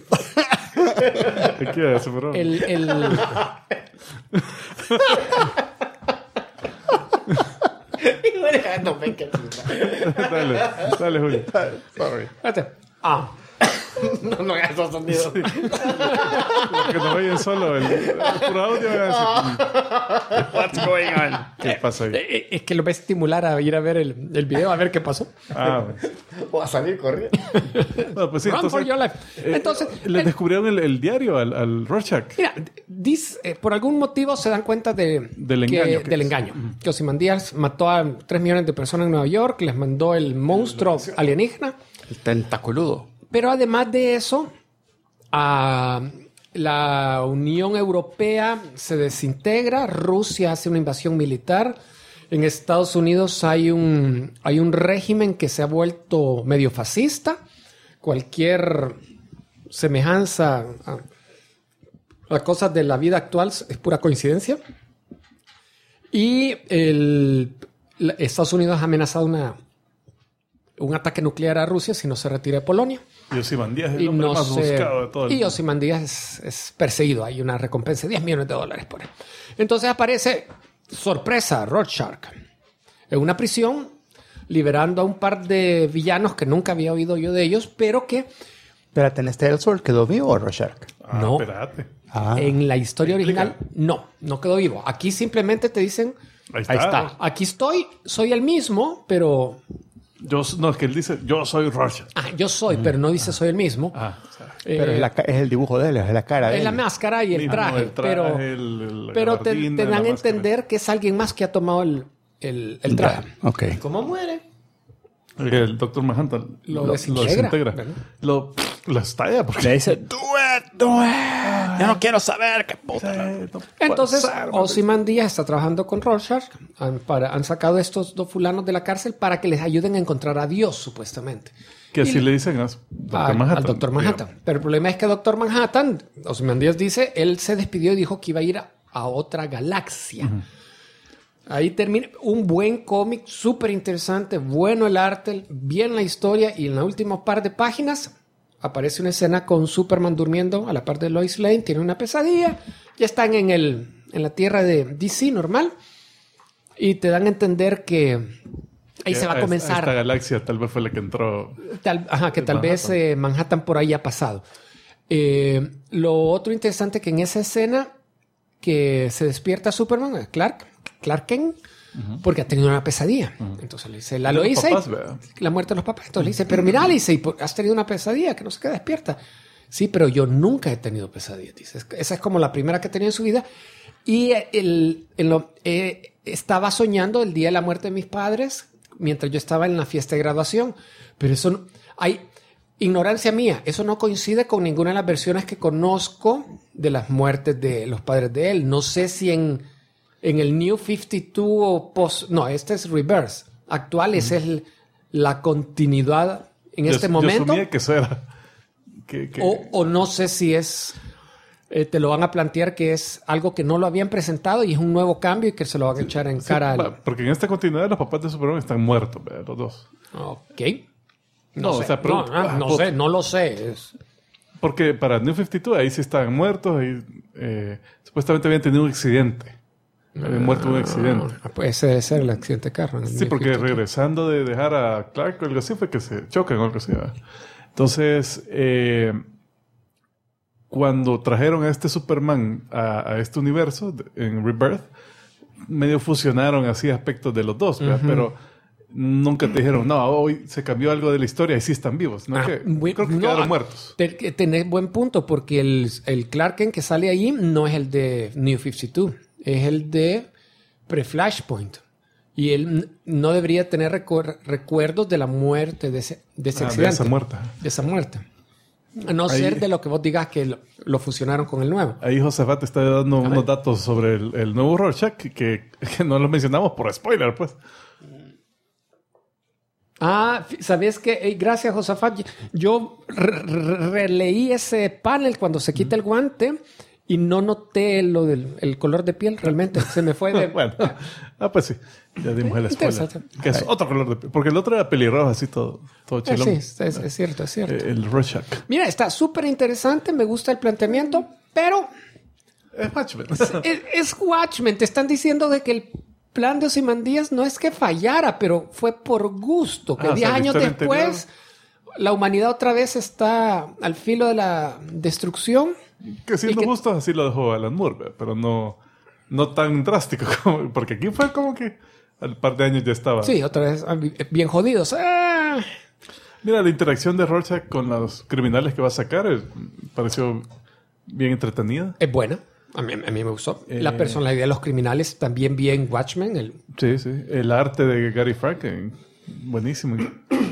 ¿Qué superó? No me Dale, Julio. Sorry. Espérate. No hagas esos sonidos. Los que nos oyen solo el puro audio van a decir, What's going on? ¿qué pasa ahí? Es que lo va a estimular a ir a ver el video, a ver qué pasó. Bueno. O a salir corriendo. Bueno, pues sí, Run for your life. Entonces, le descubrieron el diario al Rorschach. mira, por algún motivo se dan cuenta del engaño. Que Ozymandias mató a 3 millones de personas en Nueva York, les mandó el monstruo alienígena. El tentaculudo. Pero además de eso, la Unión Europea se desintegra, Rusia hace una invasión militar. En Estados Unidos hay un régimen que se ha vuelto medio fascista. Cualquier semejanza a cosas de la vida actual es pura coincidencia. Y Estados Unidos ha amenazado un ataque nuclear a Rusia si no se retira de Polonia. Y Ozymandias es el hombre más buscado de todo el mundo. Y Ozymandias es perseguido. Hay una recompensa de $10 millones por él. Entonces aparece, sorpresa, Rorschach en una prisión, liberando a un par de villanos que nunca había oído yo de ellos, pero que... Espérate, ¿en este El Sol quedó vivo Rorschach? No. Espérate. En la historia original, no quedó vivo. Aquí simplemente te dicen, Ahí está. Aquí estoy, soy el mismo, pero... Es que él dice, yo soy Rorschach. Yo soy, pero no dice soy el mismo. Pero es el dibujo de él, es la cara de él. Es la máscara y el traje. Pero te dan a entender que es alguien más que ha tomado el traje. Okay. ¿Cómo muere? El Dr. Manhattan lo desintegra. Lo estalla porque le dice, do it. Yo no quiero saber qué puta. Entonces, Ozymandias está trabajando con Rorschach. Han sacado estos dos fulanos de la cárcel para que les ayuden a encontrar a Dios, supuestamente. Que así le dicen al Dr. Manhattan. Pero el problema es que Dr. Manhattan, Ozymandias dice, él se despidió y dijo que iba a ir a otra galaxia. Uh-huh. Ahí termina un buen cómic, súper interesante, bueno el arte, bien la historia, y en la última par de páginas aparece una escena con Superman durmiendo a la par de Lois Lane, tiene una pesadilla, ya están en la tierra de DC normal, y te dan a entender que ahí se va a comenzar. Esta galaxia tal vez fue la que entró. Tal vez Manhattan por ahí ha pasado. Lo otro interesante que en esa escena que se despierta Superman, Clark Kent, porque ha tenido una pesadilla. Entonces le dice, la muerte de los papás. Entonces le dice, pero mira, Alice, has tenido una pesadilla que no se queda despierta. Sí, pero yo nunca he tenido pesadillas. Dice, esa es como la primera que he tenido en su vida. Y estaba soñando el día de la muerte de mis padres mientras yo estaba en la fiesta de graduación. Pero eso hay ignorancia mía. Eso no coincide con ninguna de las versiones que conozco de las muertes de los padres de él. No sé si en el New 52 o post... No, este es Reverse. Actual, esa es la continuidad en este momento. Yo asumía que eso era... O no sé si es... te lo van a plantear que es algo que no lo habían presentado y es un nuevo cambio y que se lo van a echar en cara. Porque en esta continuidad los papás de Superman están muertos, los dos. Ok. No lo sé. Porque para New 52 ahí sí estaban muertos y supuestamente habían tenido un accidente. Habían muerto en un accidente. Pues ese debe ser el accidente de carro. Sí, porque regresando de dejar a Clark o algo así fue que se chocan o algo así. Entonces, cuando trajeron a este Superman a este universo en Rebirth, medio fusionaron así aspectos de los dos, pero nunca te dijeron, no, hoy se cambió algo de la historia y sí están vivos. Creo que quedaron muertos. Tenés buen punto, porque el Clark Kent que sale ahí no es el de New 52, es el de pre-Flashpoint. Y él no debería tener recuerdos de la muerte de ese accidente. De esa muerte. A no ser de lo que vos digas que lo fusionaron con el nuevo. Ahí Josafat está dando unos datos sobre el nuevo Rorschach que no los mencionamos por spoiler, pues. ¿Sabes qué? Gracias, Josafat. Yo releí ese panel cuando se quita el guante y no noté lo del color de piel. Realmente se me fue de... Bueno, pues sí. Ya dimos el spoiler. Que es otro color de piel. Porque el otro era pelirrojo, así todo chelón. Sí, es cierto. El Rorschach. Mira, está súper interesante. Me gusta el planteamiento, pero... Es Watchmen. Es Watchmen. Te están diciendo de que el plan de Ozymandias no es que fallara, pero fue por gusto. Que 10 años después la humanidad otra vez está al filo de la destrucción. Que siendo justo así lo dejó Alan Moore, pero no tan drástico. Porque aquí fue como que al par de años ya estaba. Sí, otra vez bien jodidos. Mira, la interacción de Rorschach con los criminales que va a sacar pareció bien entretenida. Es buena. A mí me gustó. La personalidad de los criminales también bien Watchmen. Sí. El arte de Gary Frank, buenísimo.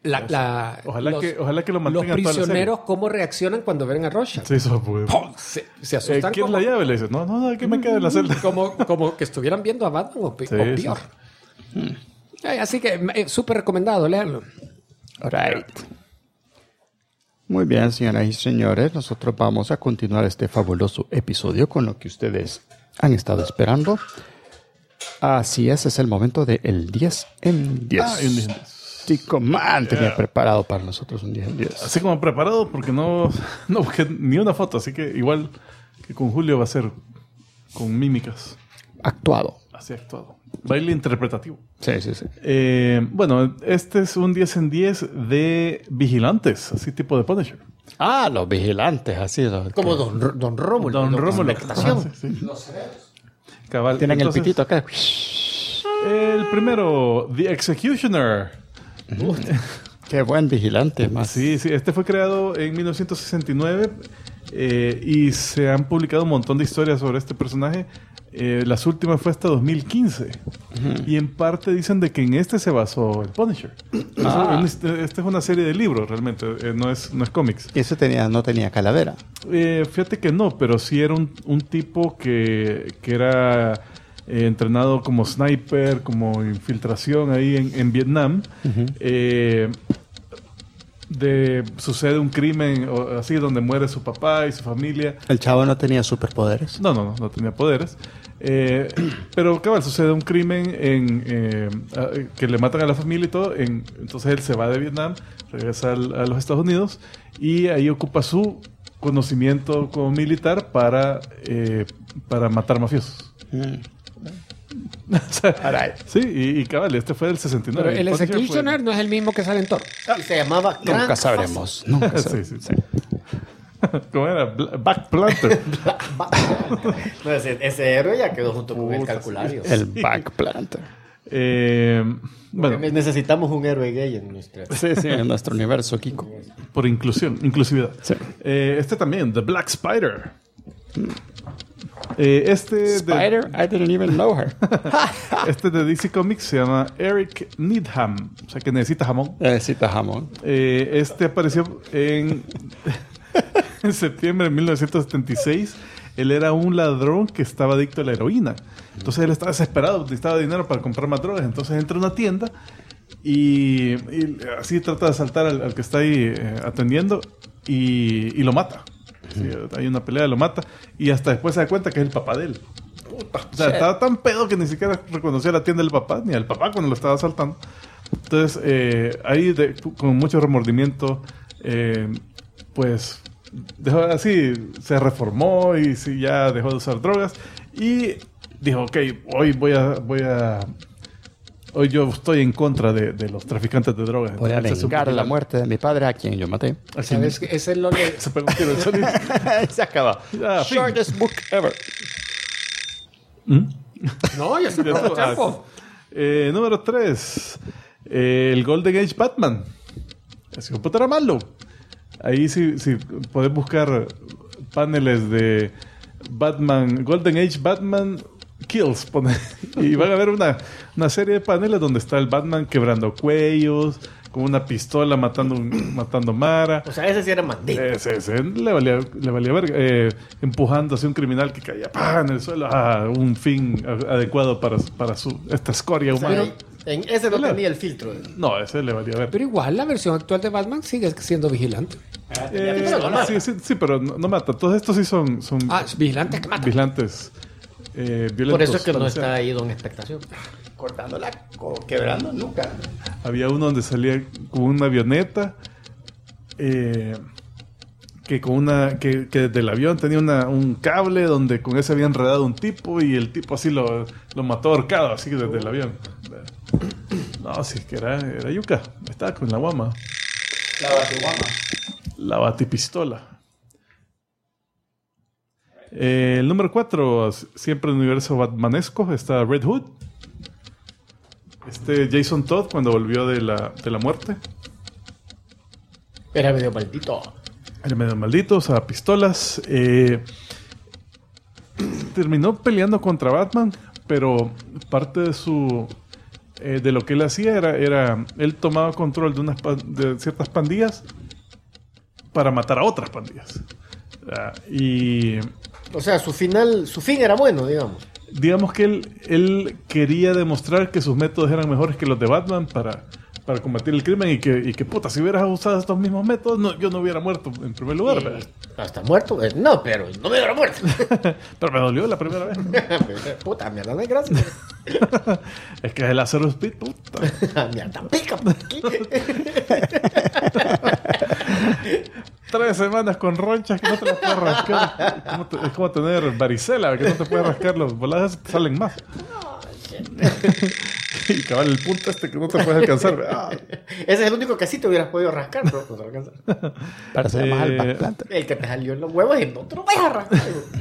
Ojalá que lo mantengan. Los prisioneros, ¿cómo reaccionan cuando ven a Rorschach? Sí, eso fue. Se asustan. ¿Quién es la llave? Le dice, no, que me quede en la celda. Como que estuvieran viendo a Batman o peor. Sí. Así que súper recomendado leerlo. All right. Muy bien, señoras y señores, nosotros vamos a continuar este fabuloso episodio con lo que ustedes han estado esperando. Así es el momento del 10 en 10. Un 10 en 10. Chico Man tenía preparado para nosotros un 10 en 10. Así como preparado, porque no busqué ni una foto, así que igual que con Julio va a ser con mímicas. Actuado. Así actuado. Baile interpretativo. Sí. Bueno, este es un 10 en 10 de vigilantes, así tipo de Punisher. Ah, los vigilantes, así. Como Don Rómulo. Don Rómulo. Sí. Los cerebros. Cabal. Tienen entonces, el pitito acá. El primero, The Executioner. Qué buen vigilante, más. Sí, este fue creado en 1969 y se han publicado un montón de historias sobre este personaje. Las últimas fue hasta 2015. Y en parte dicen de que en este se basó el Punisher. Esta es una serie de libros, realmente. No es cómics. ¿Y ese no tenía calavera? Fíjate que no, pero sí era un tipo que era entrenado como sniper, como infiltración ahí en Vietnam. Sucede un crimen así donde muere su papá y su familia. ¿El chavo no tenía superpoderes? No tenía poderes. Pero cabal, sucede un crimen que le matan a la familia y todo. Entonces él se va de Vietnam, regresa a los Estados Unidos y ahí ocupa su conocimiento como militar para matar mafiosos. O sea, sí, y cabal, este fue del 69. Pero el Executioner no es el mismo que sale en Thor. Y se llamaba Nunca sabremos. Sí. ¿Cómo era? Back Planter. No, ese héroe ya quedó junto con el Calculario. El Back Planter. Bueno, necesitamos un héroe gay en nuestra... Sí, en nuestro universo, Kiko. Por inclusividad. Sí. Este también, The Black Spider. Spider, I didn't even know her. Este de DC Comics se llama Eric Needham. O sea que necesita jamón. Necesita jamón. Este apareció en septiembre de 1976. Él era un ladrón que estaba adicto a la heroína. Entonces él estaba desesperado, necesitaba dinero para comprar más drogas. Entonces entra a una tienda y así trata de asaltar al que está ahí atendiendo y lo mata. Sí, hay una pelea, lo mata y hasta después se da cuenta que es el papá de él. O sea, estaba tan pedo que ni siquiera reconocía la tienda del papá, ni al papá cuando lo estaba asaltando. Entonces, ahí con mucho remordimiento, pues dejó así, se reformó y sí, ya dejó de usar drogas y dijo, ok, hoy yo estoy en contra de los traficantes de drogas. Voy a vengar la muerte de mi padre, a quien yo maté. ¿Sabes qué? Ese lo le... Se pegó un tiro el sonido. Se acaba. Shortest book ever. No, ya se acabó el tiempo. Número 3. El Golden Age Batman. Es un puto era malo. Ahí sí podés buscar paneles de Batman, Golden Age Batman Kills, y van a ver una serie de paneles donde está el Batman quebrando cuellos, con una pistola matando Mara. O sea, ese sí era maldito. Ese le valía ver, empujando hacia un criminal que caía en el suelo. Un fin adecuado para esta escoria humana. Pero en ese no tenía el filtro. No, ese le valía ver. Pero igual la versión actual de Batman sigue siendo vigilante. Sí, pero no mata. Todos estos sí son vigilantes que matan. Vigilantes. Por eso es que no está ahí Don Expectación. Cortándola, quebrando nunca. Había uno donde salía con una avioneta que del avión tenía un cable donde con ese había enredado un tipo y el tipo así lo mató ahorcado así desde el avión. No, sí, es que era yuca. Estaba con la guama. La batiguama. La batipistola. El número 4, siempre en el universo batmanesco, está Red Hood. Jason Todd cuando volvió de la muerte. Era medio maldito. Era medio maldito, usaba pistolas. Terminó peleando contra Batman, pero parte de su de lo que él hacía era él tomaba control de ciertas pandillas para matar a otras pandillas. O sea, su fin era bueno, digamos. Digamos que él quería demostrar que sus métodos eran mejores que los de Batman para combatir el crimen y que puta, si hubieras usado estos mismos métodos, yo no hubiera muerto en primer lugar. ¿Hasta muerto? No, pero no me hubiera muerto. Pero me dolió la primera vez. Puta, mierda, no hay gracia. Es que es el acero speed, puta. Mierda, pica por aquí. 3 semanas con ronchas que no te las puedes rascar. Es como tener varicela, que no te puedes rascar, los voladas salen más. Y cabal, el punto que no te puedes alcanzar. Ese es el único que sí te hubieras podido rascar, pero no te lo alcanzas. Para ser más al planta. El que te salió en los huevos y no te lo vas a rascar.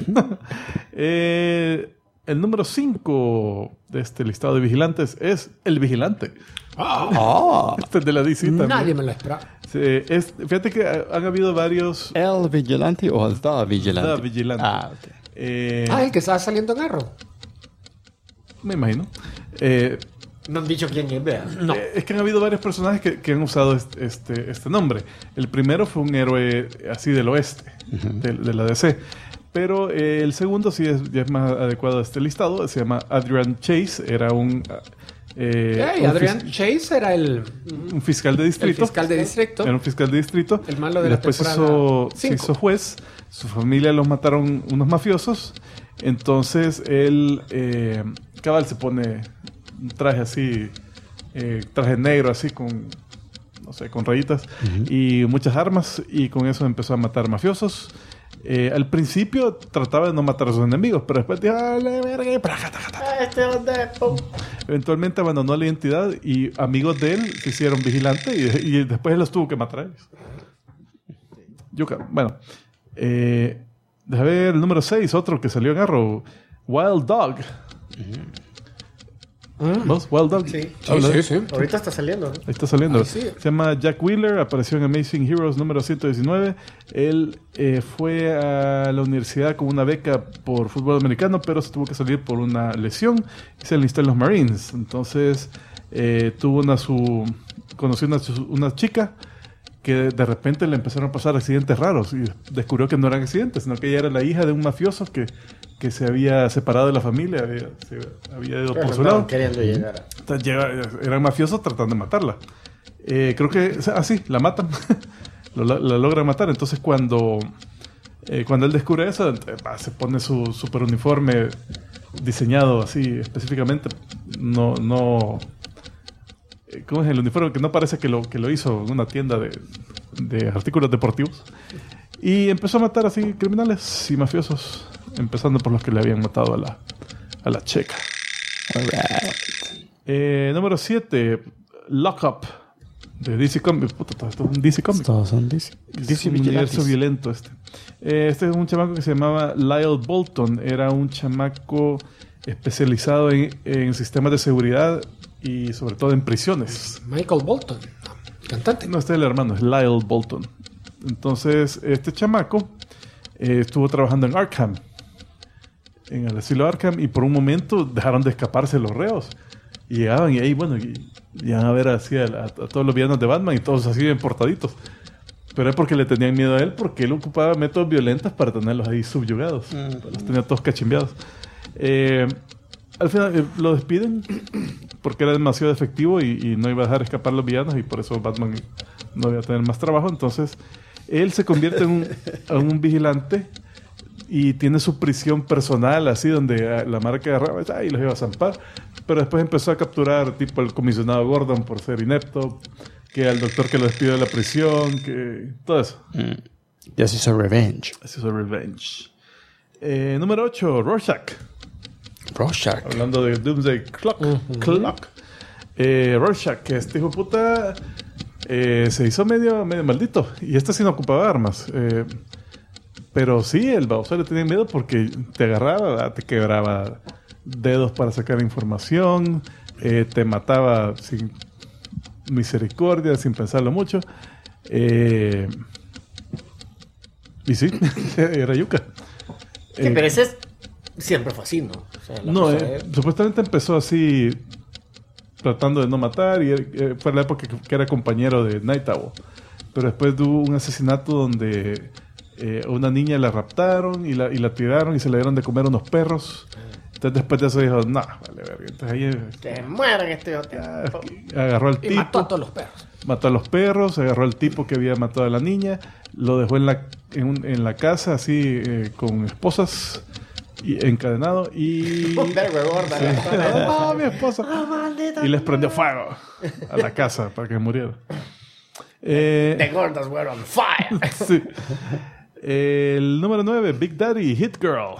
El número 5 de este listado de vigilantes es El Vigilante. Este es de la DC también. Nadie me lo esperaba. Sí, fíjate que han habido varios... ¿El Vigilante o el The Vigilante? The Vigilante. Ok. El que estaba saliendo en Arrow. Me imagino. No han dicho quién es, vea. No. Es que han habido varios personajes que han usado este nombre. El primero fue un héroe así del oeste, de la DC. Pero el segundo sí ya es más adecuado a este listado. Se llama Adrian Chase. Era Adrian Chase era un fiscal de distrito. El fiscal de distrito. Era un fiscal de distrito. El malo de después la temporada se hizo juez. Su familia los mataron unos mafiosos. Entonces él, cabal, se pone un traje así, traje negro así con, no sé, con rayitas y muchas armas, y con eso empezó a matar mafiosos. Al principio trataba de no matar a sus enemigos, pero después dijo, eventualmente abandonó la identidad y amigos de él se hicieron vigilantes y después él los tuvo que matar a ellos. Bueno, déjame ver el número 6, otro que salió en Arrow, Wild Dog. ¿Vos? Wild Dog. Sí. Sí. Ahorita está saliendo, ¿no? Ahí está saliendo. Sí. Se llama Jack Wheeler, apareció en Amazing Heroes número 119. Él fue a la universidad con una beca por fútbol americano, pero se tuvo que salir por una lesión y se enlistó en los Marines. Entonces conoció una chica que de repente le empezaron a pasar accidentes raros y descubrió que no eran accidentes, sino que ella era la hija de un mafioso que se había separado de la familia, había ido por su lado. Queriendo llegar. Eran mafiosos tratando de matarla. Creo que la matan. la logran matar. Entonces cuando él descubre eso, se pone su super uniforme diseñado así específicamente. No ¿cómo es el uniforme? Que no parece que lo hizo en una tienda de artículos deportivos. Y empezó a matar así criminales y mafiosos, empezando por los que le habían matado a la checa. Alright. Número 7, Lock Up, de DC Comics. Puta, todo esto es un DC Comics. Todos son DC. Es un universo violento este. Este es un chamaco que se llamaba Lyle Bolton. Era un chamaco especializado en sistemas de seguridad y sobre todo en prisiones. Michael Bolton, cantante. No, este es el hermano, es Lyle Bolton. Entonces, este chamaco estuvo trabajando en Arkham, en el asilo Arkham, y por un momento dejaron de escaparse los reos. Y llegaban y ahí, bueno, iban a ver así a todos los villanos de Batman y todos así bien portaditos. Pero es porque le tenían miedo a él, porque él ocupaba métodos violentos para tenerlos ahí subyugados. Los tenía todos cachimbeados. Al final lo despiden porque era demasiado efectivo y no iba a dejar escapar los villanos, y por eso Batman no iba a tener más trabajo. Entonces él se convierte en un vigilante y tiene su prisión personal, así donde la marca agarraba y los iba a zampar. Pero después empezó a capturar tipo el comisionado Gordon por ser inepto, que al doctor que lo despidió de la prisión, que todo eso. Ya se hizo Revenge. Número 8, Rorschach. Hablando de Doomsday Clock. Rorschach, que este hijo de puta se hizo medio maldito. Y este sí no ocupaba armas. Pero sí, el baboso le tenía miedo porque te agarraba, te quebraba dedos para sacar información, te mataba sin misericordia, sin pensarlo mucho. Y sí, era yuca. Sí, pero ese siempre fue así, ¿no? O sea, no, supuestamente empezó así tratando de no matar, y fue la época que era compañero de Night Owl. Pero después hubo un asesinato donde a una niña la raptaron y la tiraron y se le dieron de comer unos perros. Entonces después de eso dijo, no, vale, verga. Entonces ahí... Que mueran este otro. Agarró al tipo. Y mató a todos los perros. Mató a los perros, agarró al tipo que había matado a la niña, lo dejó en la casa así con esposas y encadenado y... Verga gorda. No, mi esposa. Y les prendió fuego a la casa para que muriera. The gordas were on fire. Sí. El número 9, Big Daddy, Hit Girl.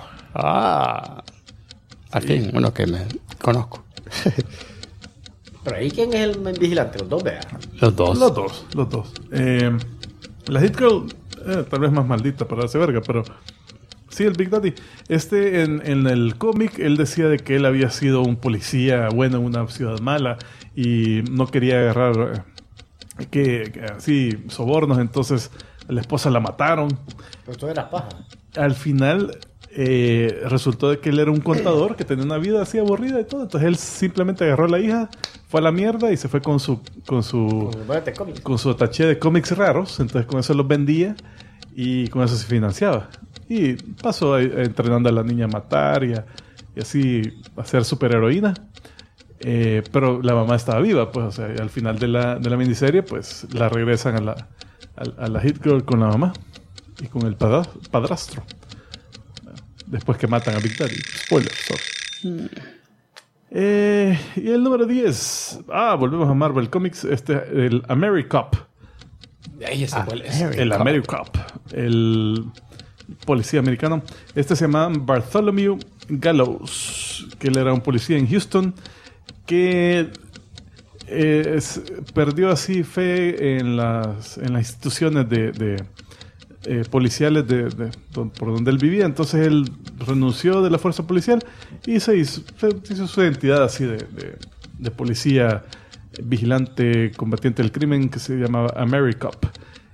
Al fin, uno que me conozco. Pero ahí, ¿quién es el vigilante? Los dos, vea. Los dos. Los dos. La Hit Girl, tal vez más maldita para darse verga, pero sí, el Big Daddy. En el cómic, él decía de que él había sido un policía bueno en una ciudad mala y no quería agarrar así sobornos, entonces a la esposa la mataron. Pero tú eras paja. Al final resultó de que él era un contador que tenía una vida así aburrida y todo, entonces él simplemente agarró a la hija, fue a la mierda y se fue con su ataché de cómics raros, entonces con eso los vendía y con eso se financiaba y pasó entrenando a la niña a matar y así a ser superheroína. Pero la mamá estaba viva, pues, o sea, al final de la miniserie, pues, la regresan a la Hit Girl con la mamá y con el padrastro. Después que matan a Big Daddy. Spoiler, sorry. Y el número 10. Volvemos a Marvel Comics. El AmeriCop. Ahí es el AmeriCop. El policía americano. Se llamaba Bartholomew Gallows, que él era un policía en Houston que perdió así fe en las instituciones de policiales por donde él vivía. Entonces él renunció de la fuerza policial y se hizo su identidad así de policía vigilante, combatiente del crimen, que se llamaba AmeriCop.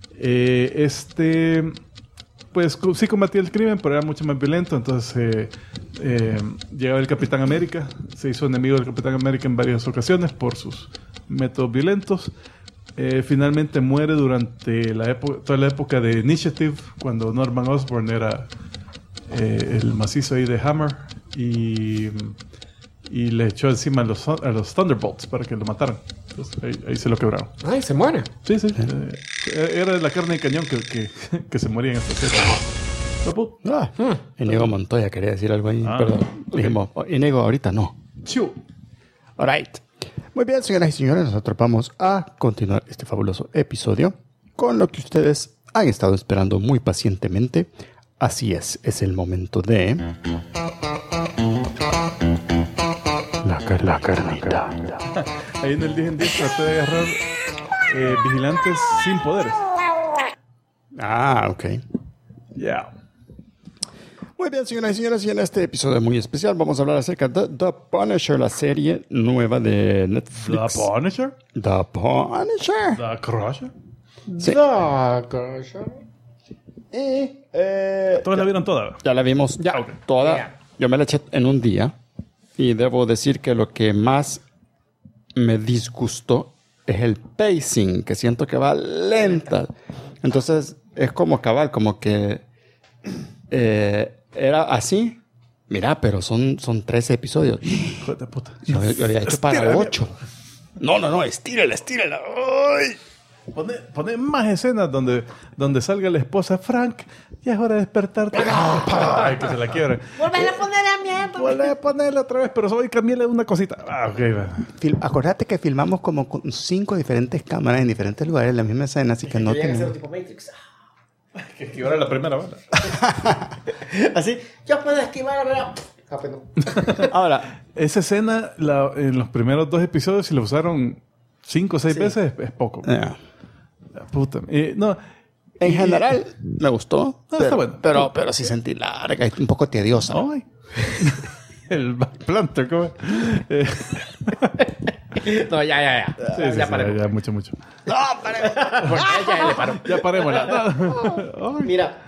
Pues sí combatía el crimen, pero era mucho más violento. Entonces llegaba el Capitán América, se hizo enemigo del Capitán América en varias ocasiones por sus métodos violentos. Finalmente muere durante toda la época de Initiative, cuando Norman Osborn era el macizo ahí de Hammer y le echó encima a los Thunderbolts para que lo mataran. Entonces ahí se lo quebraron. Ay, se muere. Sí. Era de la carne de cañón que se moría en esta serie. Inigo Montoya quería decir algo ahí, perdón. Okay. Dijimos, Inigo, ahorita no. Alright. Muy bien, señoras y señores, nosotros vamos a continuar este fabuloso episodio con lo que ustedes han estado esperando muy pacientemente. Así es el momento de... La carnita. Ahí en el 10 en 10 traté de agarrar vigilantes sin poderes. Ok. Yeah. Muy bien, señoras y señores, y en este episodio muy especial vamos a hablar acerca de The Punisher, la serie nueva de Netflix. ¿The Punisher? ¿The Punisher? ¿The Crusher? Sí. The Crusher. ¿Todos la vieron toda? Ya la vimos toda. Yeah. Yo me la eché en un día y debo decir que lo que más me disgustó es el pacing, que siento que va lenta. Entonces es como cabal, como que... era así. Mira, pero son 13 episodios. Hijo de puta. Yo había hecho para 8. No, estírala. ¡Ay! Pone más escenas donde salga la esposa. Frank, ya es hora de despertarte. Ay, que se la quiebra. Volver a poner a mierda. Volver a ponerla otra vez, pero hoy cambiarle una cosita. Acordate que filmamos como con 5 diferentes cámaras en diferentes lugares en la misma escena, así que no tenemos... tipo Matrix. Que esquivara la primera bala. Así, yo puedo esquivar la primera. Ahora, esa escena en los primeros 2 episodios, si la usaron 5 o 6 veces, es poco. Yeah. Puta. En general, me gustó. Está bueno. Pero sí sentí larga y un poco tediosa. Ay. El Black Panther, ¿cómo? No, ya. Sí, ya, mucho. No, paremos. Ya le paro. Ya parémosla. Mira,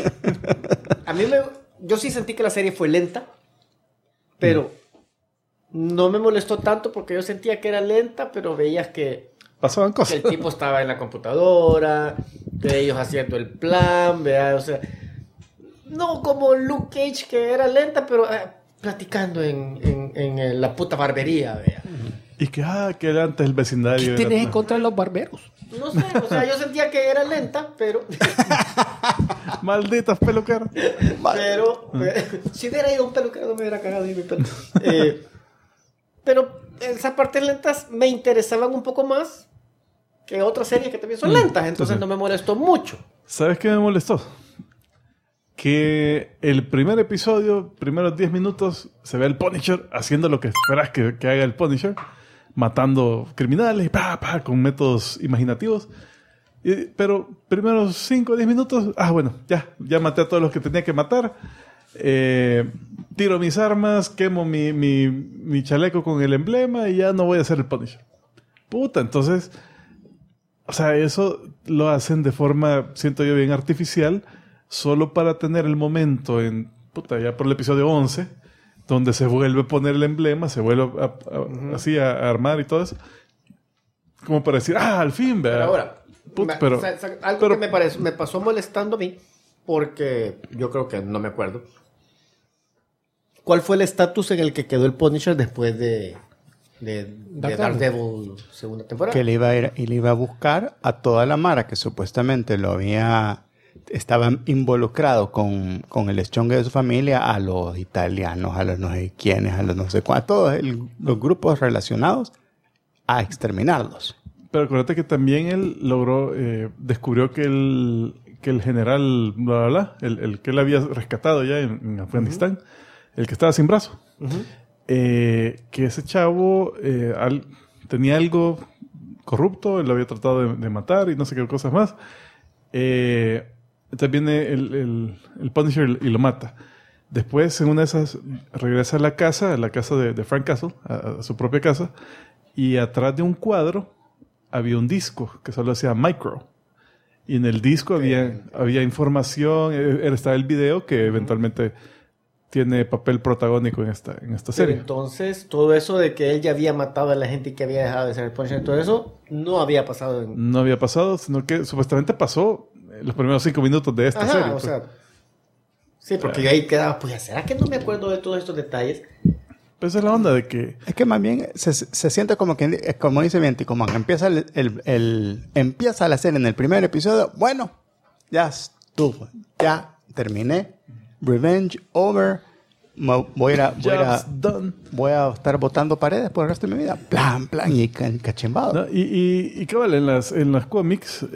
yo sí sentí que la serie fue lenta, pero no me molestó tanto porque yo sentía que era lenta, pero veías que pasaban cosas. Que el tipo estaba en la computadora, que ellos haciendo el plan, ¿vea? O sea, no como Luke Cage, que era lenta, pero platicando en la puta barbería, ¿vea? Y que era antes el vecindario. ¿Qué tenés en contra de los barberos? No sé, o sea, yo sentía que era lenta, pero... Malditas peluqueras. Pero, si hubiera ido a un peluquero no me hubiera cagado ni mi pelo. Pero esas partes lentas me interesaban un poco más que otras series que también son lentas, entonces no me molestó mucho. ¿Sabes qué me molestó? Que el primer episodio, primeros 10 minutos, se ve el Punisher haciendo lo que esperas que haga el Punisher, matando criminales, con métodos imaginativos. Pero primeros 5 o 10 minutos, bueno, ya maté a todos los que tenía que matar. Tiro mis armas, quemo mi chaleco con el emblema y ya no voy a ser el Punisher. Puta, entonces, o sea, eso lo hacen de forma, siento yo, bien artificial, solo para tener el momento ya por el episodio 11, donde se vuelve a poner el emblema, se vuelve así a armar y todo eso, como para decir, al fin, ¿verdad? Pero ahora, algo que me pasó molestando a mí, porque yo creo que no me acuerdo. ¿Cuál fue el estatus en el que quedó el Punisher después de Daredevil segunda temporada? Que le iba a buscar a toda la mara que supuestamente estaba involucrado con el eschongue de su familia, a los italianos, a los no sé quiénes, a los no sé cuántos, a todos los grupos relacionados, a exterminarlos. Pero acuérdate que también él logró, descubrió que el general, el que él había rescatado ya en Afganistán, el que estaba sin brazo, que ese chavo tenía algo corrupto, él lo había tratado de matar y no sé qué cosas más. Entonces viene el Punisher y lo mata. Después, en una de esas, regresa a la casa de Frank Castle, a su propia casa, y atrás de un cuadro había un disco que solo decía Micro. Y en el disco había información, estaba el video que eventualmente tiene papel protagónico en esta serie. Pero entonces, todo eso de que él ya había matado a la gente y que había dejado de ser el Punisher, todo eso no había pasado. No había pasado, sino que supuestamente pasó los primeros 5 minutos de esta serie. O sea, sí, porque yo ahí quedaba, pues, ¿será que no me acuerdo de todos estos detalles? Pues es la onda de que... Es que más bien se siente como que, como dice bien Ticomán, empieza empieza la serie en el primer episodio. Bueno, ya estuvo, ya terminé. Revenge over. Voy a estar botando paredes por el resto de mi vida. Plan, y cachimbado. ¿No? Y cabal, en las cómics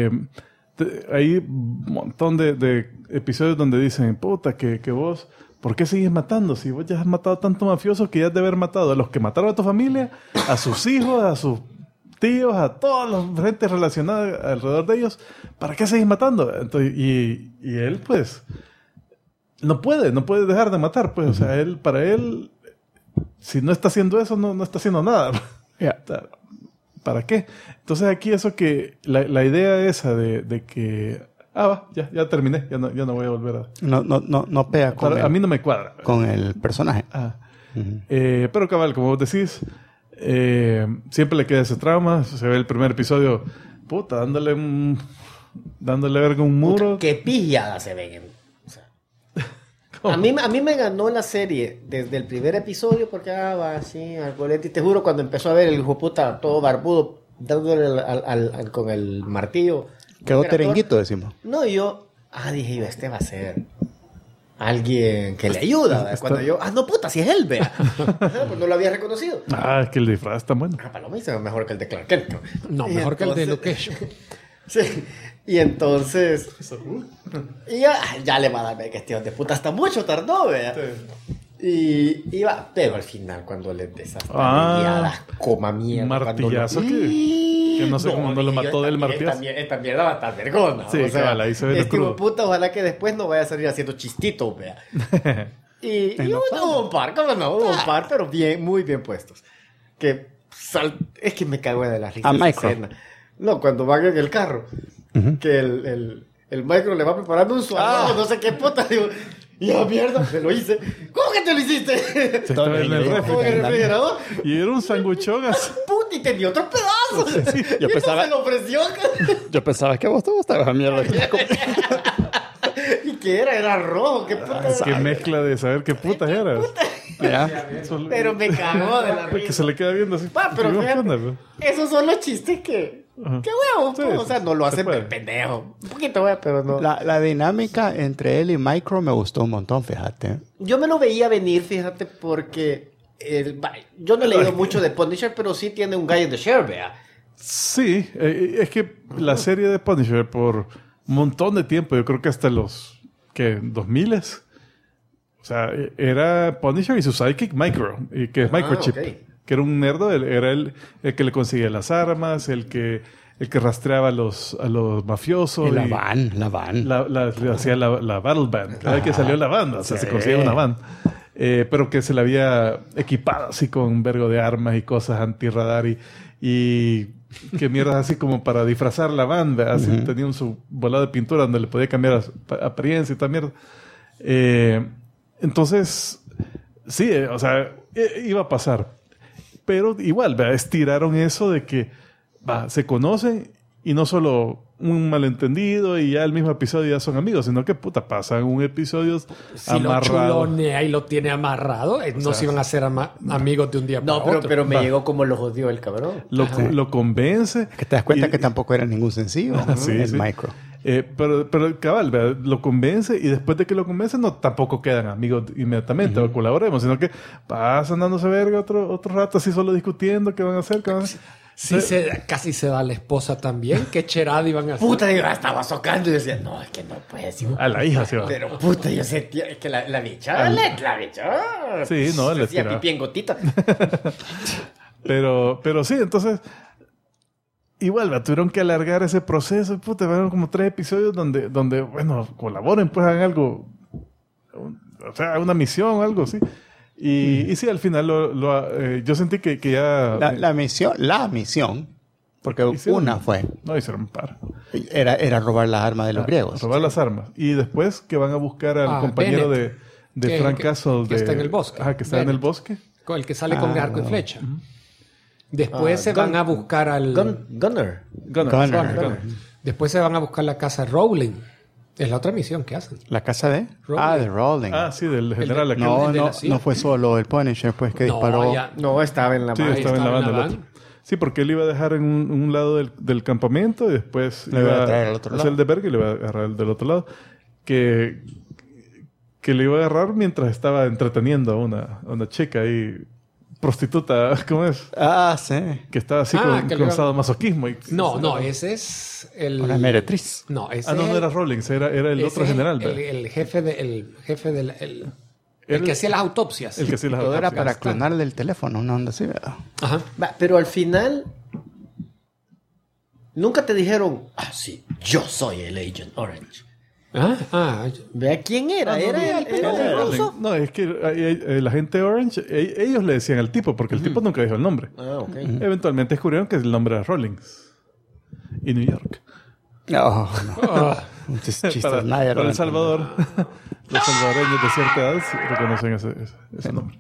hay un montón de episodios donde dicen, puta, que vos... ¿Por qué sigues matando? Si vos ya has matado a tantos mafiosos que ya has de haber matado a los que mataron a tu familia, a sus hijos, a sus tíos, a todos los gentes relacionados alrededor de ellos. ¿Para qué seguís matando? Entonces, y él, pues, no puede dejar de matar. Pues, o sea, para él, si no está haciendo eso, no está haciendo nada. Yeah. ¿Para qué? Entonces aquí eso que, la idea esa de que... ya terminé, ya no voy a volver a... No pega con a mí no me cuadra. Con el personaje. Pero cabal, como vos decís, siempre le queda ese trauma. Se ve el primer episodio, puta, dándole verga a un muro. Puta, qué pillada se ven. O sea, a mí me ganó la serie desde el primer episodio porque va así, al bolete. Y te juro, cuando empezó a ver el hijo puta todo barbudo, dándole con el martillo... Quedó terenguito, decimos. No, dije yo, este va a ser alguien que le ayuda. Cuando yo, no puta, si es él, vea. Pues no lo había reconocido. Es que el disfraz está bueno. Paloma dice mejor que el de Clark Kent. No, mejor que el de Luke Cage. Sí, y entonces... y ya le va a dar que este hijo de puta hasta mucho tardó, vea. Sí. Y iba, pero al final cuando le desastroneadas, coma mierda. Martillazo que no sé cómo no lo mató del martillazo. Esta mierda va a estar vergona. Sí, o sea, cabal, ahí se ve este hijo puta, ojalá que después no vaya a salir haciendo chistitos, vea. y hubo un par, pero muy bien puestos. Es que me cago de la risa. A Micro. No, cuando van en el carro, que el Micro le va preparando un suave, no sé qué puta, digo... Ya, mierda, me lo hice. ¿Cómo que te lo hiciste? Se estaba en el refrigerador. Y era un sanguchón así. Puta, y tenía otro pedazo. Sí, yo pensaba... se lo ofreció. Yo pensaba que a vos te gustaba esa mierda. ¿Y qué era? Era rojo. ¿Qué puta era? Qué mezcla de saber qué putas era. Pero me cagó de la risa. Que se le queda viendo así. Pero fíjate, esos son los chistes que... ¡Qué huevo! Sí, o sea, no lo hacen pendejo. Un poquito, pero no. La dinámica entre él y Micro me gustó un montón, fíjate. Yo me lo veía venir, fíjate, porque... yo no he leído mucho de Punisher, pero sí tiene un guy in the share, vea. Sí, es que la serie de Punisher por un montón de tiempo, yo creo que hasta los 2000s, o sea, era Punisher y su sidekick Micro, que es Microchip. Okay. Que era un nerdo, era el que le conseguía las armas, el que rastreaba a los mafiosos. Y la van. Hacía la battle band. Cada vez que salió la banda, o sea, se conseguía una band. Pero que se la había equipado así con un vergo de armas y cosas antirradar y que mierdas así como para disfrazar la banda. Así tenía su volado de pintura donde le podía cambiar apariencia y tal mierda. Entonces, sí, o sea, iba a pasar. Pero igual, estiraron eso de que se conocen y no solo un malentendido y ya el mismo episodio ya son amigos, sino que pasan un episodio amarrado. Si lo chulonea y lo tiene amarrado, no se iban a ser amigos de un día para otro. No, pero me llegó como lo jodió el cabrón. Lo convence. Es que te das cuenta que tampoco era ningún sencillo. Sí. Micro. Pero cabal, lo convence y después de que lo convence tampoco quedan amigos inmediatamente o colaboremos, sino que pasan dándose verga otro rato así solo discutiendo qué van a hacer. Sí, casi se va la esposa también. Qué cherada iban a hacer. Puta, yo estaba socando y decía, no, es que no puede decir. A la hija se va. Pero puta, yo sentía, es que la bicha, la bicha. Sí, no, le hacía pipí en gotita. pero sí, entonces... Igual, tuvieron que alargar ese proceso. Puta, fueron como 3 episodios donde, bueno, colaboren, pues hagan algo. O sea, una misión o algo así. Y sí, al final yo sentí que ya... La misión, porque una fue... No, hicieron un par. Era robar las armas de los griegos. Robar las armas. Y después que van a buscar al compañero Bennett, de Frank Castle. Que está en el bosque. Que está en el bosque. Con el que sale con arco y flecha. Después se van a buscar al... Gunner. Después se van a buscar la casa Rowling. Es la otra misión que hacen. ¿La casa de? Rowling. De Rowling. Sí, del general. No fue solo el Punisher, pues, que disparó. No, estaba en la banda. Sí, estaba en la banda. Sí, porque él iba a dejar en un lado del campamento y después le iba a traer al otro lado. El de Berg y le iba a agarrar el del otro lado. Que le iba a agarrar mientras estaba entreteniendo a una chica ahí... prostituta, ¿cómo es? Sí. Que estaba así con sadomasoquismo. No, ese es el... Una meretriz. No, ese no era Rollins, era el otro general. El jefe del... El que hacía las autopsias. El que hacía las autopsias. Todo era para clonarle el teléfono, una onda así, ¿verdad? Ajá. Pero al final... Nunca te dijeron... sí, yo soy el Agent Orange. Vea quién era. Era el ruso. No, es que la gente Orange, ellos le decían al tipo, porque el tipo nunca dijo el nombre. Okay. Eventualmente descubrieron que el nombre era Rollins. Y New York. Chistes, para El Salvador, los salvadoreños de cierta edad reconocen ese nombre.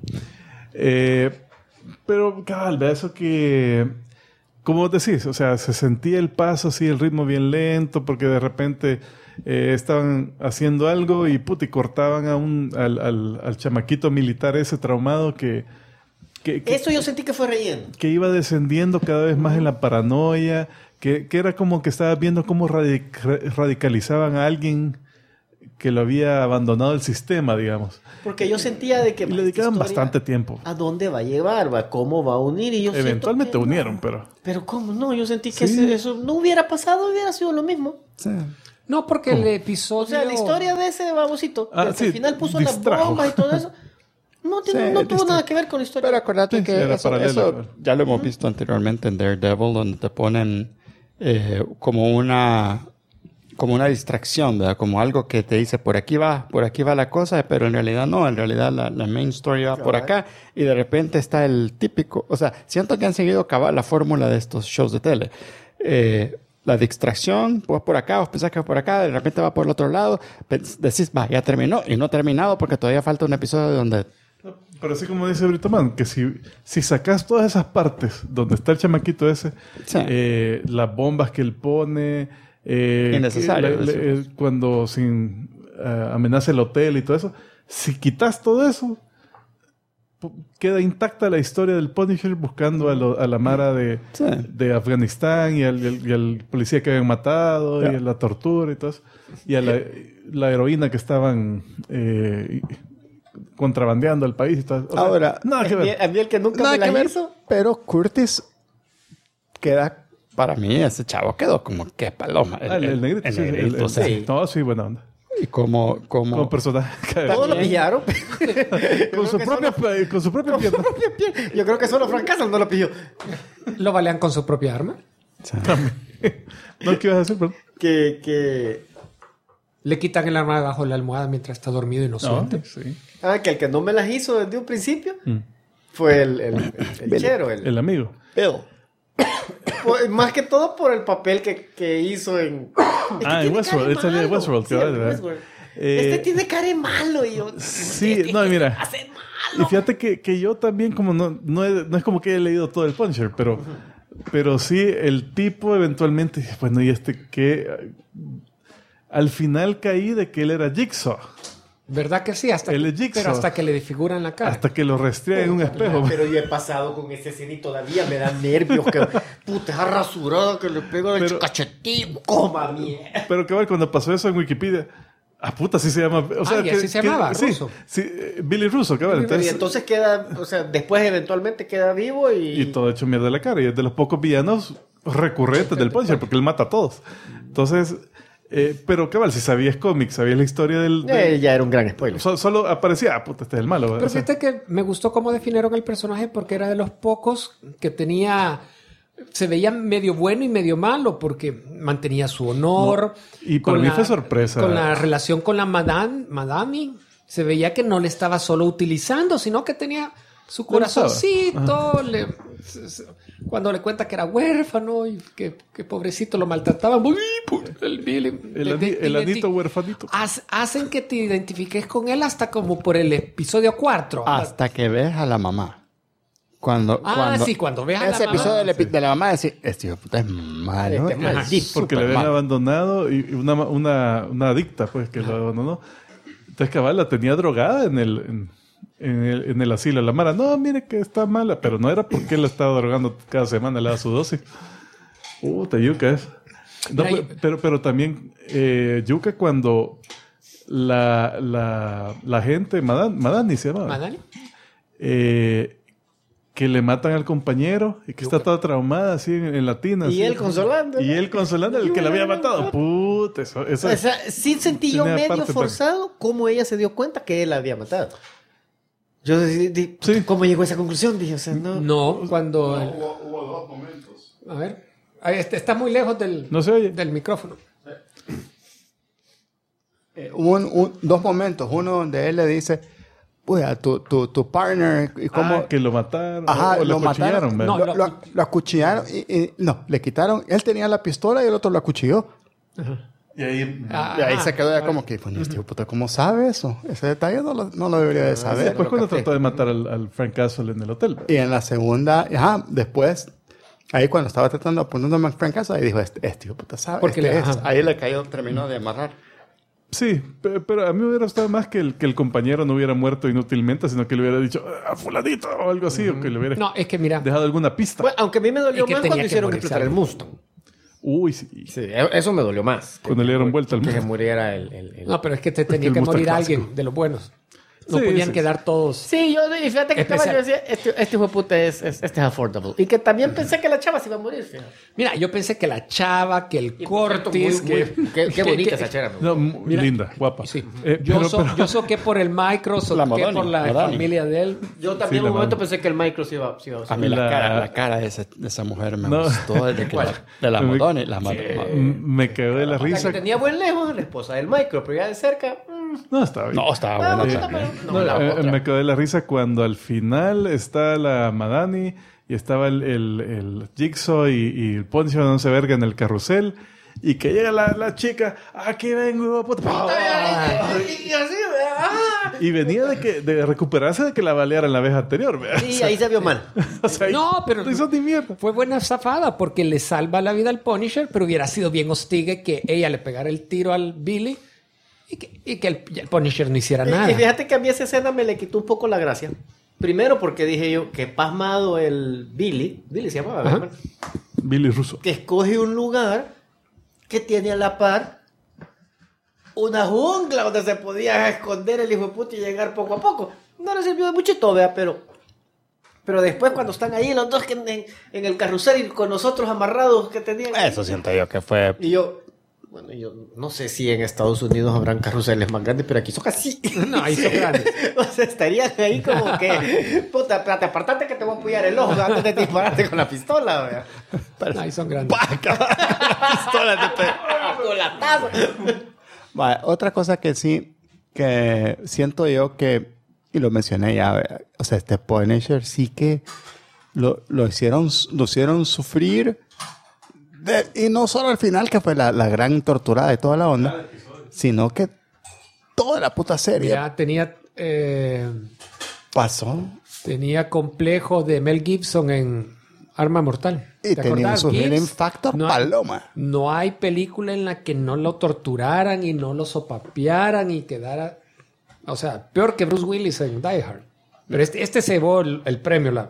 Pero, cabal, eso que... Como decís, o sea, se sentía el paso así, el ritmo bien lento, porque de repente... estaban haciendo algo y cortaban al chamaquito militar ese traumado que eso yo sentí que fue relleno, que iba descendiendo cada vez más en la paranoia, que era como que estaba viendo cómo radicalizaban a alguien que lo había abandonado el sistema, digamos. Porque yo sentía de que... Y le dedicaban bastante tiempo. ¿A dónde va a llevar? ¿Cómo va a unir? Y yo eventualmente unieron, pero... Pero ¿cómo? No, yo sentí que eso no hubiera pasado, hubiera sido lo mismo. Sí. No, porque el episodio... O sea, la historia de ese babosito, que al final puso las bombas y todo eso, no tuvo nada que ver con la historia. Pero acuérdate que eso ya lo hemos visto anteriormente en Daredevil, donde te ponen como una distracción, ¿verdad? Como algo que te dice, por aquí va la cosa, pero en realidad no, en realidad la main story va por acá, y de repente está el típico... O sea, siento que han seguido cabal la fórmula de estos shows de tele. la distracción, vos por acá, vos pensás que es por acá, de repente va por el otro lado, decís, va, ya terminó, y no ha terminado porque todavía falta un episodio donde... Pero así como dice Britoman, que si sacas todas esas partes donde está el chamaquito ese, sí. Las bombas que él pone, innecesario. Cuando amenaza el hotel y todo eso, si quitas todo eso, queda intacta la historia del Punisher buscando a la Mara de Afganistán y al policía que habían matado, y a la tortura y todo eso, y a la heroína que estaban contrabandeando al país y todo. O sea, ahora, nada que ver. A mí el que nunca me la hizo. Pero Curtis queda, para mí, ese chavo quedó como que paloma. El negrito. El negrito, sí. No, sí, buena onda. Y como personaje. Todos lo pillaron. con su propia piel. Yo creo que solo Frank Castle no lo pilló. ¿Lo balean con su propia arma? No, ¿qué ibas a decir? Perdón? Que le quitan el arma debajo de la almohada mientras está dormido inocente. No, sí. que el que no me las hizo desde un principio fue el chero. El amigo. Bill. Más que todo por el papel que hizo en Westworld. Este salía de Westworld. Sí, este tiene cara de malo. Y yo, sí, no, mira. Hace malo. Y fíjate que yo también, como no es como que haya leído todo el Punisher, pero sí, el tipo eventualmente, bueno, y que al final caí de que él era Jigsaw. ¿Verdad que sí? Pero hasta que le desfiguran la cara. Hasta que lo restrea en un espejo. Pero yo he pasado con ese escena y todavía me da nervios. Que puta, esa rasurada que le pego el cachetín. ¡Coma mierda! Pero cabal, cuando pasó eso en Wikipedia, puta, así se llama. O sea, así se llamaba, Russo. Sí, Billy Russo, cabal. Y entonces queda, o sea, después eventualmente queda vivo y todo hecho mierda de la cara. Y es de los pocos villanos recurrentes del Punisher, porque él mata a todos. Entonces... pero cabal, si sabías cómics, sabías la historia del... ya era un gran spoiler. Solo aparecía, puta, este es el malo. Pero fíjate que me gustó cómo definieron el personaje porque era de los pocos que tenía... Se veía medio bueno y medio malo porque mantenía su honor. Y para mí fue sorpresa. Con la relación con la Madame, se veía que no le estaba solo utilizando, sino que tenía su corazoncito. Cuando le cuenta que era huérfano y que pobrecito lo maltrataban. El anito huérfanito. Hacen que te identifiques con él hasta como por el episodio 4. Hasta que ves a la mamá. Cuando ves a ese la episodio mamá. De la mamá, decir, este hijo de puta es malo. Porque le habían abandonado y una adicta, pues, que lo abandonó. Entonces, cabal, la tenía drogada en el asilo. La Mara, no, mire que está mala. Pero no era porque la estaba drogando cada semana, le da su dosis. Te yuca es. No, pero también yuca cuando la gente, Madani se llama. ¿Madani? Que le matan al compañero y que está toda traumada así en latina. Y él consolando. Y él consolando al que la había matado. Puta, eso. O sea, sí sentí yo medio forzado cómo ella se dio cuenta que él la había matado. Yo ¿cómo llegó a esa conclusión? Dije, o sea, no. No, cuando... Hubo dos momentos. A ver. Está muy lejos no se oye. del micrófono. Hubo dos momentos. Uno donde él le dice, pues a tu partner... ¿cómo? Que lo mataron. Ajá, o lo acuchillaron. No, lo acuchillaron y no, le quitaron. Él tenía la pistola y el otro lo acuchilló. Ajá. Y ahí se quedó ya como que, bueno, este hijo puta, ¿cómo sabe eso? Ese detalle no lo debería de saber. Después cuando trató de matar al Frank Castle en el hotel. Y en la segunda, después, ahí cuando estaba tratando de ponerme a Frank Castle, ahí dijo, este hijo puta sabe. Porque ahí le cayó, terminó de amarrar. Sí, pero a mí me hubiera gustado más que el compañero no hubiera muerto inútilmente, sino que le hubiera dicho a fulanito o algo así, o que le hubiera dejado alguna pista. Bueno, aunque a mí me dolió más cuando hicieron explotar el Mustang. Uy, sí. Sí, eso me dolió más. Cuando le dieron vuelta al Mustang. Que se muriera el... No, pero es que tenía que morir alguien de los buenos. No podían quedar todos. Sí, y fíjate que yo decía, este hijo de puta es affordable. Y que también pensé que la chava se iba a morir, fíjate. Mira, yo pensé que la chava, que el Cortis... Qué bonita esa chava. No, linda, guapa. Sí. Yo soqué por el Micro, soqué por la familia de él. Yo también en un momento pensé que el Micro se iba a usar. A mí la cara de esa mujer me gustó desde que de la Madonna. Me quedé de la risa. La que tenía buen lejos, la esposa del Micro, pero ya de cerca... No, estaba bien. No, estaba bueno también. Me quedé de la risa cuando al final está la Madani y estaba el Jigsaw y el Punisher no se verga en el carrusel. Y que llega la chica, aquí vengo, puta. Y así, Y venía de recuperarse de que la balearan la vez anterior. Sí, ahí se vio mal. O sea, No, pero no hizo ni mierda. fue buena zafada porque le salva la vida al Punisher, pero hubiera sido bien hostigue que ella le pegara el tiro al Billy y que el Punisher no hiciera nada. Y fíjate que a mí esa escena me le quitó un poco la gracia. Primero porque dije yo que pasmado el Billy se llamaba, ¿verdad? Billy Russo. Que escoge un lugar que tiene a la par una jungla donde se podía esconder el hijo de puta y llegar poco a poco. No le sirvió de muchito, vea, pero después cuando están ahí los dos que en el carrusel y con nosotros amarrados que tenían... Eso siento yo que fue... Y yo no sé si en Estados Unidos habrán carruseles más grandes, pero aquí son así. No, ahí son grandes. O sea, estarían ahí como que... Puta, espérate, apartate que te voy a apoyar el ojo antes de dispararte con la pistola, vea. No, ahí son grandes. Vale, otra cosa que sí, que siento yo que, y lo mencioné ya, o sea, este Punisher sí que lo hicieron sufrir, y no solo al final, que fue la gran torturada de toda la onda, sino que toda la puta serie Ya tenía pasó. Tenía complejos de Mel Gibson en Arma Mortal. Y ¿Te tenía acordás? su Gibbs, healing factor paloma. No hay película en la que no lo torturaran y no lo sopapearan y quedara... O sea, peor que Bruce Willis en Die Hard. Pero este se llevó el premio.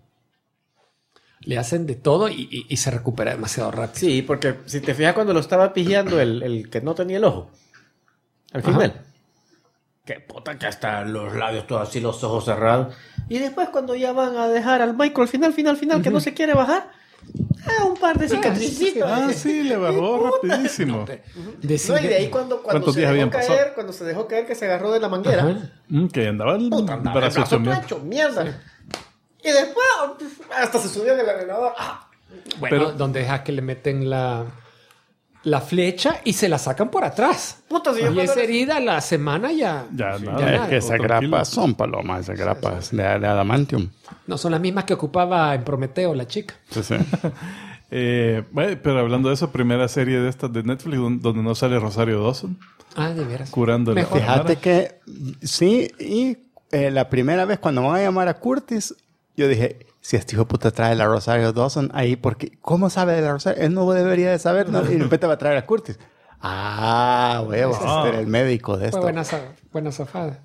Le hacen de todo y se recupera demasiado rápido. Sí, porque si te fijas cuando lo estaba pillando el que no tenía el ojo. Al final. Qué puta que hasta los labios todos así, los ojos cerrados. Y después cuando ya van a dejar al Michael al final, que no se quiere bajar. Un par de cicatricitos. Sí, le bajó rapidísimo. Y de ahí cuando se dejó caer que se agarró de la manguera. Que andaba el brazo hecho mierda. Y después hasta se subió en el elevador. Bueno, Pero, donde deja que le meten la flecha y se la sacan por atrás. Puta, si Y esa herida a la semana ya nada. Es que esas grapas son palomas, esas grapas de adamantium. no son las mismas que ocupaba en Prometeo la chica. Sí, sí. Bueno, pero hablando de eso, primera serie de estas de Netflix donde no sale Rosario Dawson. De veras. Curando la Fíjate que sí, y la primera vez cuando van a llamar a Curtis, yo dije, si este hijo de puta trae la Rosario Dawson ahí, porque ¿cómo sabe de la Rosario? Él no debería de saber, ¿no? Y de repente va a traer a Curtis. Huevos, este era el médico de esto. Fue buena zafada.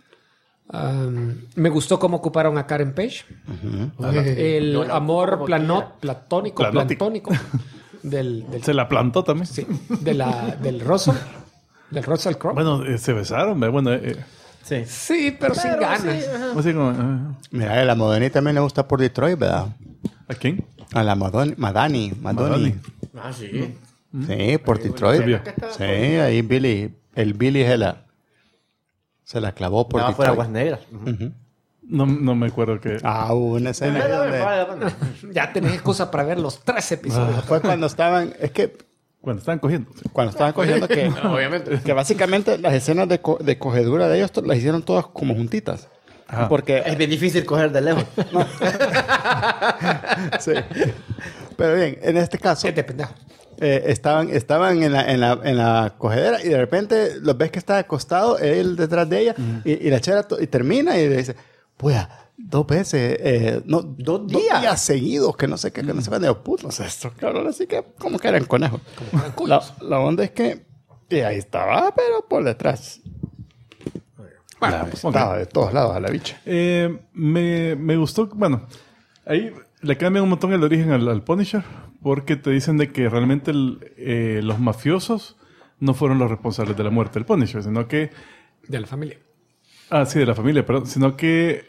Me gustó cómo ocuparon a Karen Page. El amor platónico del se la plantó también. Sí, del Russell Crowe. Bueno, se besaron. Bueno, Sí, pero sin ganas. Sí, así como, Mira, a la Modoni también le gusta por Detroit, ¿verdad? ¿a quién? A la Madani. sí. Sí, por Detroit. Sí, ahí Billy se la clavó por Estaba fuera Detroit. Aguas Negras. No me acuerdo que... Una escena ahí donde... Ya tenés excusa para ver los 3 episodios. Fue cuando estaban... Es que Cuando estaban cogiendo. cuando estaban cogiendo que... Obviamente. Que básicamente las escenas de cogedura de ellos las hicieron todas como juntitas. Ajá. Porque... Es bien difícil coger de lejos. Sí. Pero bien, en este caso... Es de pendejo. Estaban en la cogedera y de repente los ves que está acostado él detrás de ella y la chera y termina y le dice, pues 2 veces, no, 2 días seguidos, que no sé qué, que no sé cuándo. Puto, estos cabrones así que como que eran conejos. La onda es que ahí estaba, pero por detrás. Bueno, Estaba de todos lados a la bicha. me gustó... Bueno, ahí le cambian un montón el origen al Punisher porque te dicen de que realmente los mafiosos no fueron los responsables de la muerte del Punisher, sino que... De la familia. Sí, de la familia, perdón. Sino que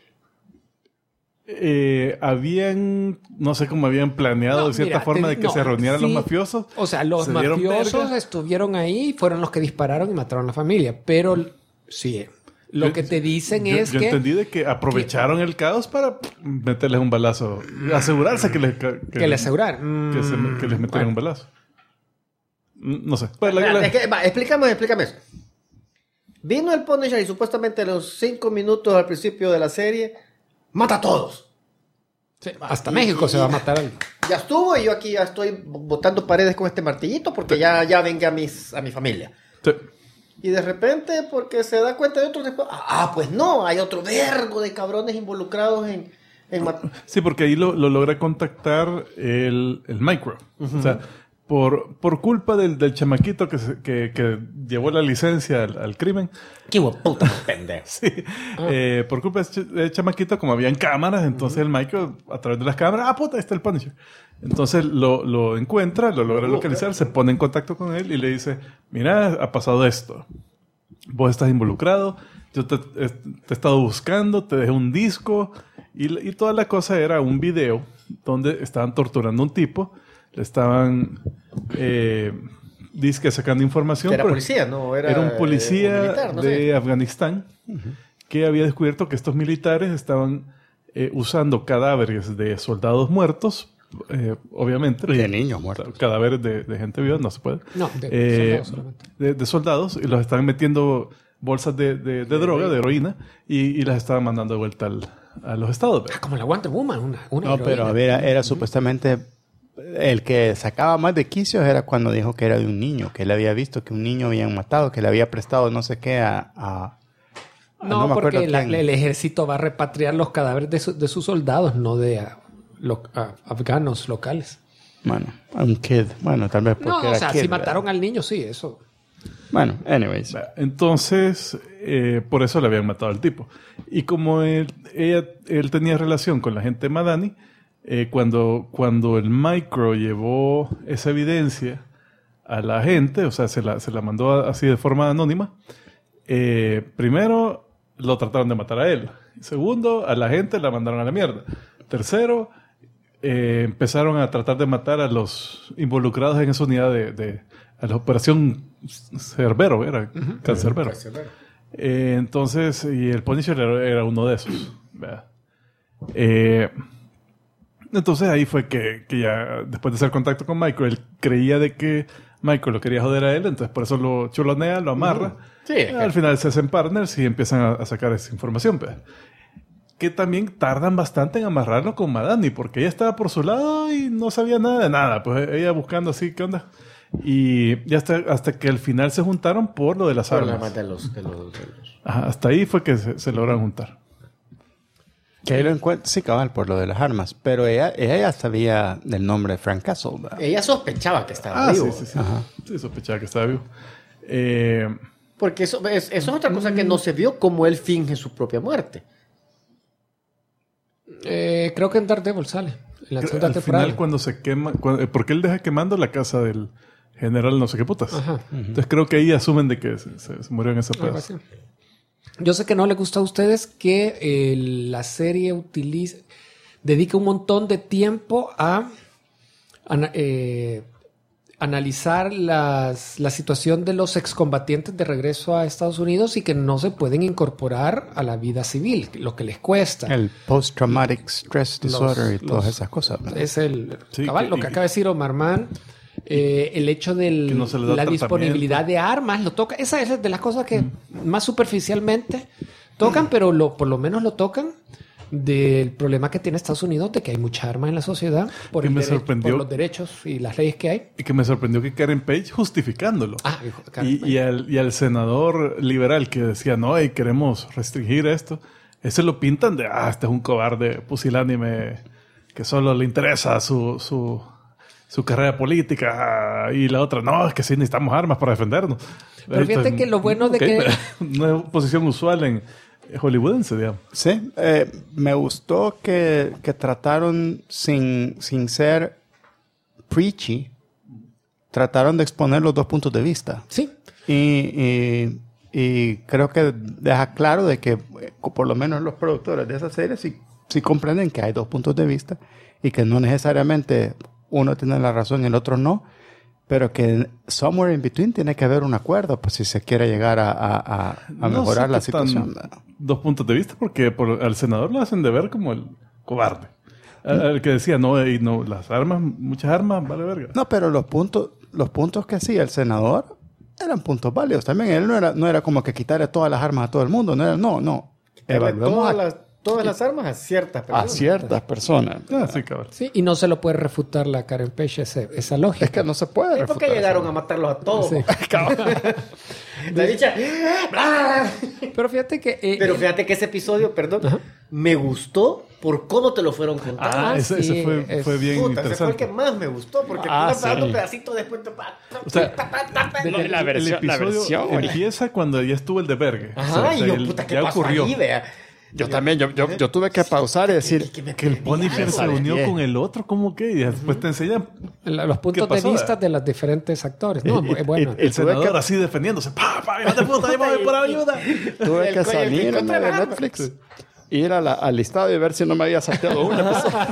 no sé cómo habían planeado de cierta forma de que se reunieran los mafiosos. O sea, los mafiosos estuvieron ahí, fueron los que dispararon y mataron a la familia. Pero sí, lo que te dicen es que... Yo entendí de que aprovecharon el caos para meterles un balazo. Asegurarse que les metieran un balazo. No sé. Explícame eso. Vino el Punisher y supuestamente a los 5 minutos al principio de la serie mata a todos. Sí, hasta México se va a matar. Ya estuvo y yo aquí ya estoy botando paredes con este martillito porque ya venga a mi familia. Sí. Y de repente, porque se da cuenta de otros... pues no, hay otro vergo de cabrones involucrados en sí, porque ahí lo logra contactar el Micro. O sea, por culpa del chamaquito que llevó la licencia al crimen. ¡Qué puta pendejo! Sí. Por culpa del chamaquito, como habían cámaras, entonces el Micro, a través de las cámaras, puta, ahí está el Punisher. Entonces lo encuentra, lo logra localizar, se pone en contacto con él y le dice, mira, ha pasado esto. Vos estás involucrado, yo te he estado buscando, te dejé un disco y toda la cosa era un video donde estaban torturando a un tipo, le estaban disque sacando información. Era policía, ¿no? Era un policía militar, no de Afganistán que había descubierto que estos militares estaban usando cadáveres de soldados muertos. Obviamente. Y de niños muertos. Cadáveres de gente viva no se puede. No, de soldados solamente. De soldados, y los estaban metiendo bolsas de droga, de heroína, y las estaban mandando de vuelta a los estados. Como la Wonder Woman, una no, heroína. pero a ver, era supuestamente el que sacaba más de quicios era cuando dijo que era de un niño, que él había visto que un niño habían matado, que le había prestado no sé qué no porque el ejército va a repatriar los cadáveres de sus soldados, no de afganos locales. Bueno, a un kid. Bueno, tal vez porque era kid, si mataron al niño, sí, eso. Bueno, anyways. Entonces, por eso le habían matado al tipo. Y como él tenía relación con la gente de Madani, cuando el Micro llevó esa evidencia a la gente, o sea, se la mandó así de forma anónima, primero lo trataron de matar a él. Segundo, a la gente la mandaron a la mierda. Tercero, empezaron a tratar de matar a los involucrados en esa unidad a la operación Cerbero, era Cancerbero. Entonces, y el Punisher era uno de esos. Entonces ahí fue que ya, después de hacer contacto con Michael, él creía de que Michael lo quería joder a él, entonces por eso lo chulonea, lo amarra. Sí, al final se hacen partners y empiezan a sacar esa información. Que también tardan bastante en amarrarlo con Madani, porque ella estaba por su lado y no sabía nada de nada. Pues ella buscando así, ¿qué onda? Y ya hasta que al final se juntaron por lo de las armas. Ajá, hasta ahí fue que se lograron juntar. Que ahí lo encuentra, sí, cabal, por lo de las armas. Pero ella ya sabía del nombre de Frank Castle, ¿verdad? Ella sospechaba que estaba vivo. Sí. Ajá. Sí, sospechaba que estaba vivo. Porque eso es otra cosa que no se vio, como él finge su propia muerte. Creo que en Daredevil sale. En la segunda temporada. Al final, cuando se quema... porque él deja quemando la casa del general no sé qué putas. Ajá. Entonces creo que ahí asumen de que se murió en esa pedazo. Yo sé que no le gusta a ustedes que la serie dedique un montón de tiempo a analizar la situación de los excombatientes de regreso a Estados Unidos y que no se pueden incorporar a la vida civil, lo que les cuesta. El post-traumatic stress disorder y todas esas cosas, ¿no? Es lo que acaba de decir Omar Mann. El hecho de la disponibilidad de armas lo toca. Esa es de las cosas que más superficialmente tocan, pero por lo menos lo tocan del problema que tiene Estados Unidos de que hay mucha arma en la sociedad por los derechos y las leyes que hay. Y que me sorprendió que Karen Page justificándolo. Y al senador liberal que decía, no, queremos restringir esto, ese lo pintan de, este es un cobarde pusilánime que solo le interesa su carrera política, y la otra, no, es que sí necesitamos armas para defendernos. Pero fíjate que lo bueno de que... Una posición usual en hollywoodense, digamos. Sí, me gustó que trataron sin ser preachy, trataron de exponer los dos puntos de vista. Sí. Y creo que deja claro de que por lo menos los productores de esa serie sí comprenden que hay dos puntos de vista y que no necesariamente uno tiene la razón y el otro no, pero que somewhere in between tiene que haber un acuerdo, pues si se quiere llegar a mejorar la situación. Dos puntos de vista, porque al senador lo hacen de ver como el cobarde. El que decía, no, las armas, muchas armas, vale verga. No, pero los puntos que hacía el senador eran puntos válidos. También él no era como que quitara todas las armas a todo el mundo. No. Evaluemos todas las armas a ciertas personas. A ciertas personas. Sí, cabrón. Sí, y no se lo puede refutar la Karen Page esa lógica. Es que no se puede ¿Por qué refutar llegaron eso. a matarlos a todos? Sí. La dicha. Pero fíjate que... Pero fíjate que ese episodio, perdón, me gustó por cómo te lo fueron contando. Ese sí, fue bien Puta, ese fue el interesante. que más me gustó, porque tú vas dando pedacito después te... O sea, La versión, el episodio güey. empieza cuando ya estuvo el de Berge. Ajá, O sea, y yo, el- puta, ¿qué ya pasó ocurrió. ahí, vea? Yo también, yo tuve que pausar y decir... Que el Punisher se unió con el otro, ¿cómo que? Y después te enseñan los puntos de pasó? vista de los diferentes actores. No, bueno. el senador que- así defendiéndose. ¡Pa! ¡Hijo de puta! ¡Ahí voy por ayuda! Tuve El que co- el salir pico de trabajando. Netflix, ir al listado y ver si no me había salteado una.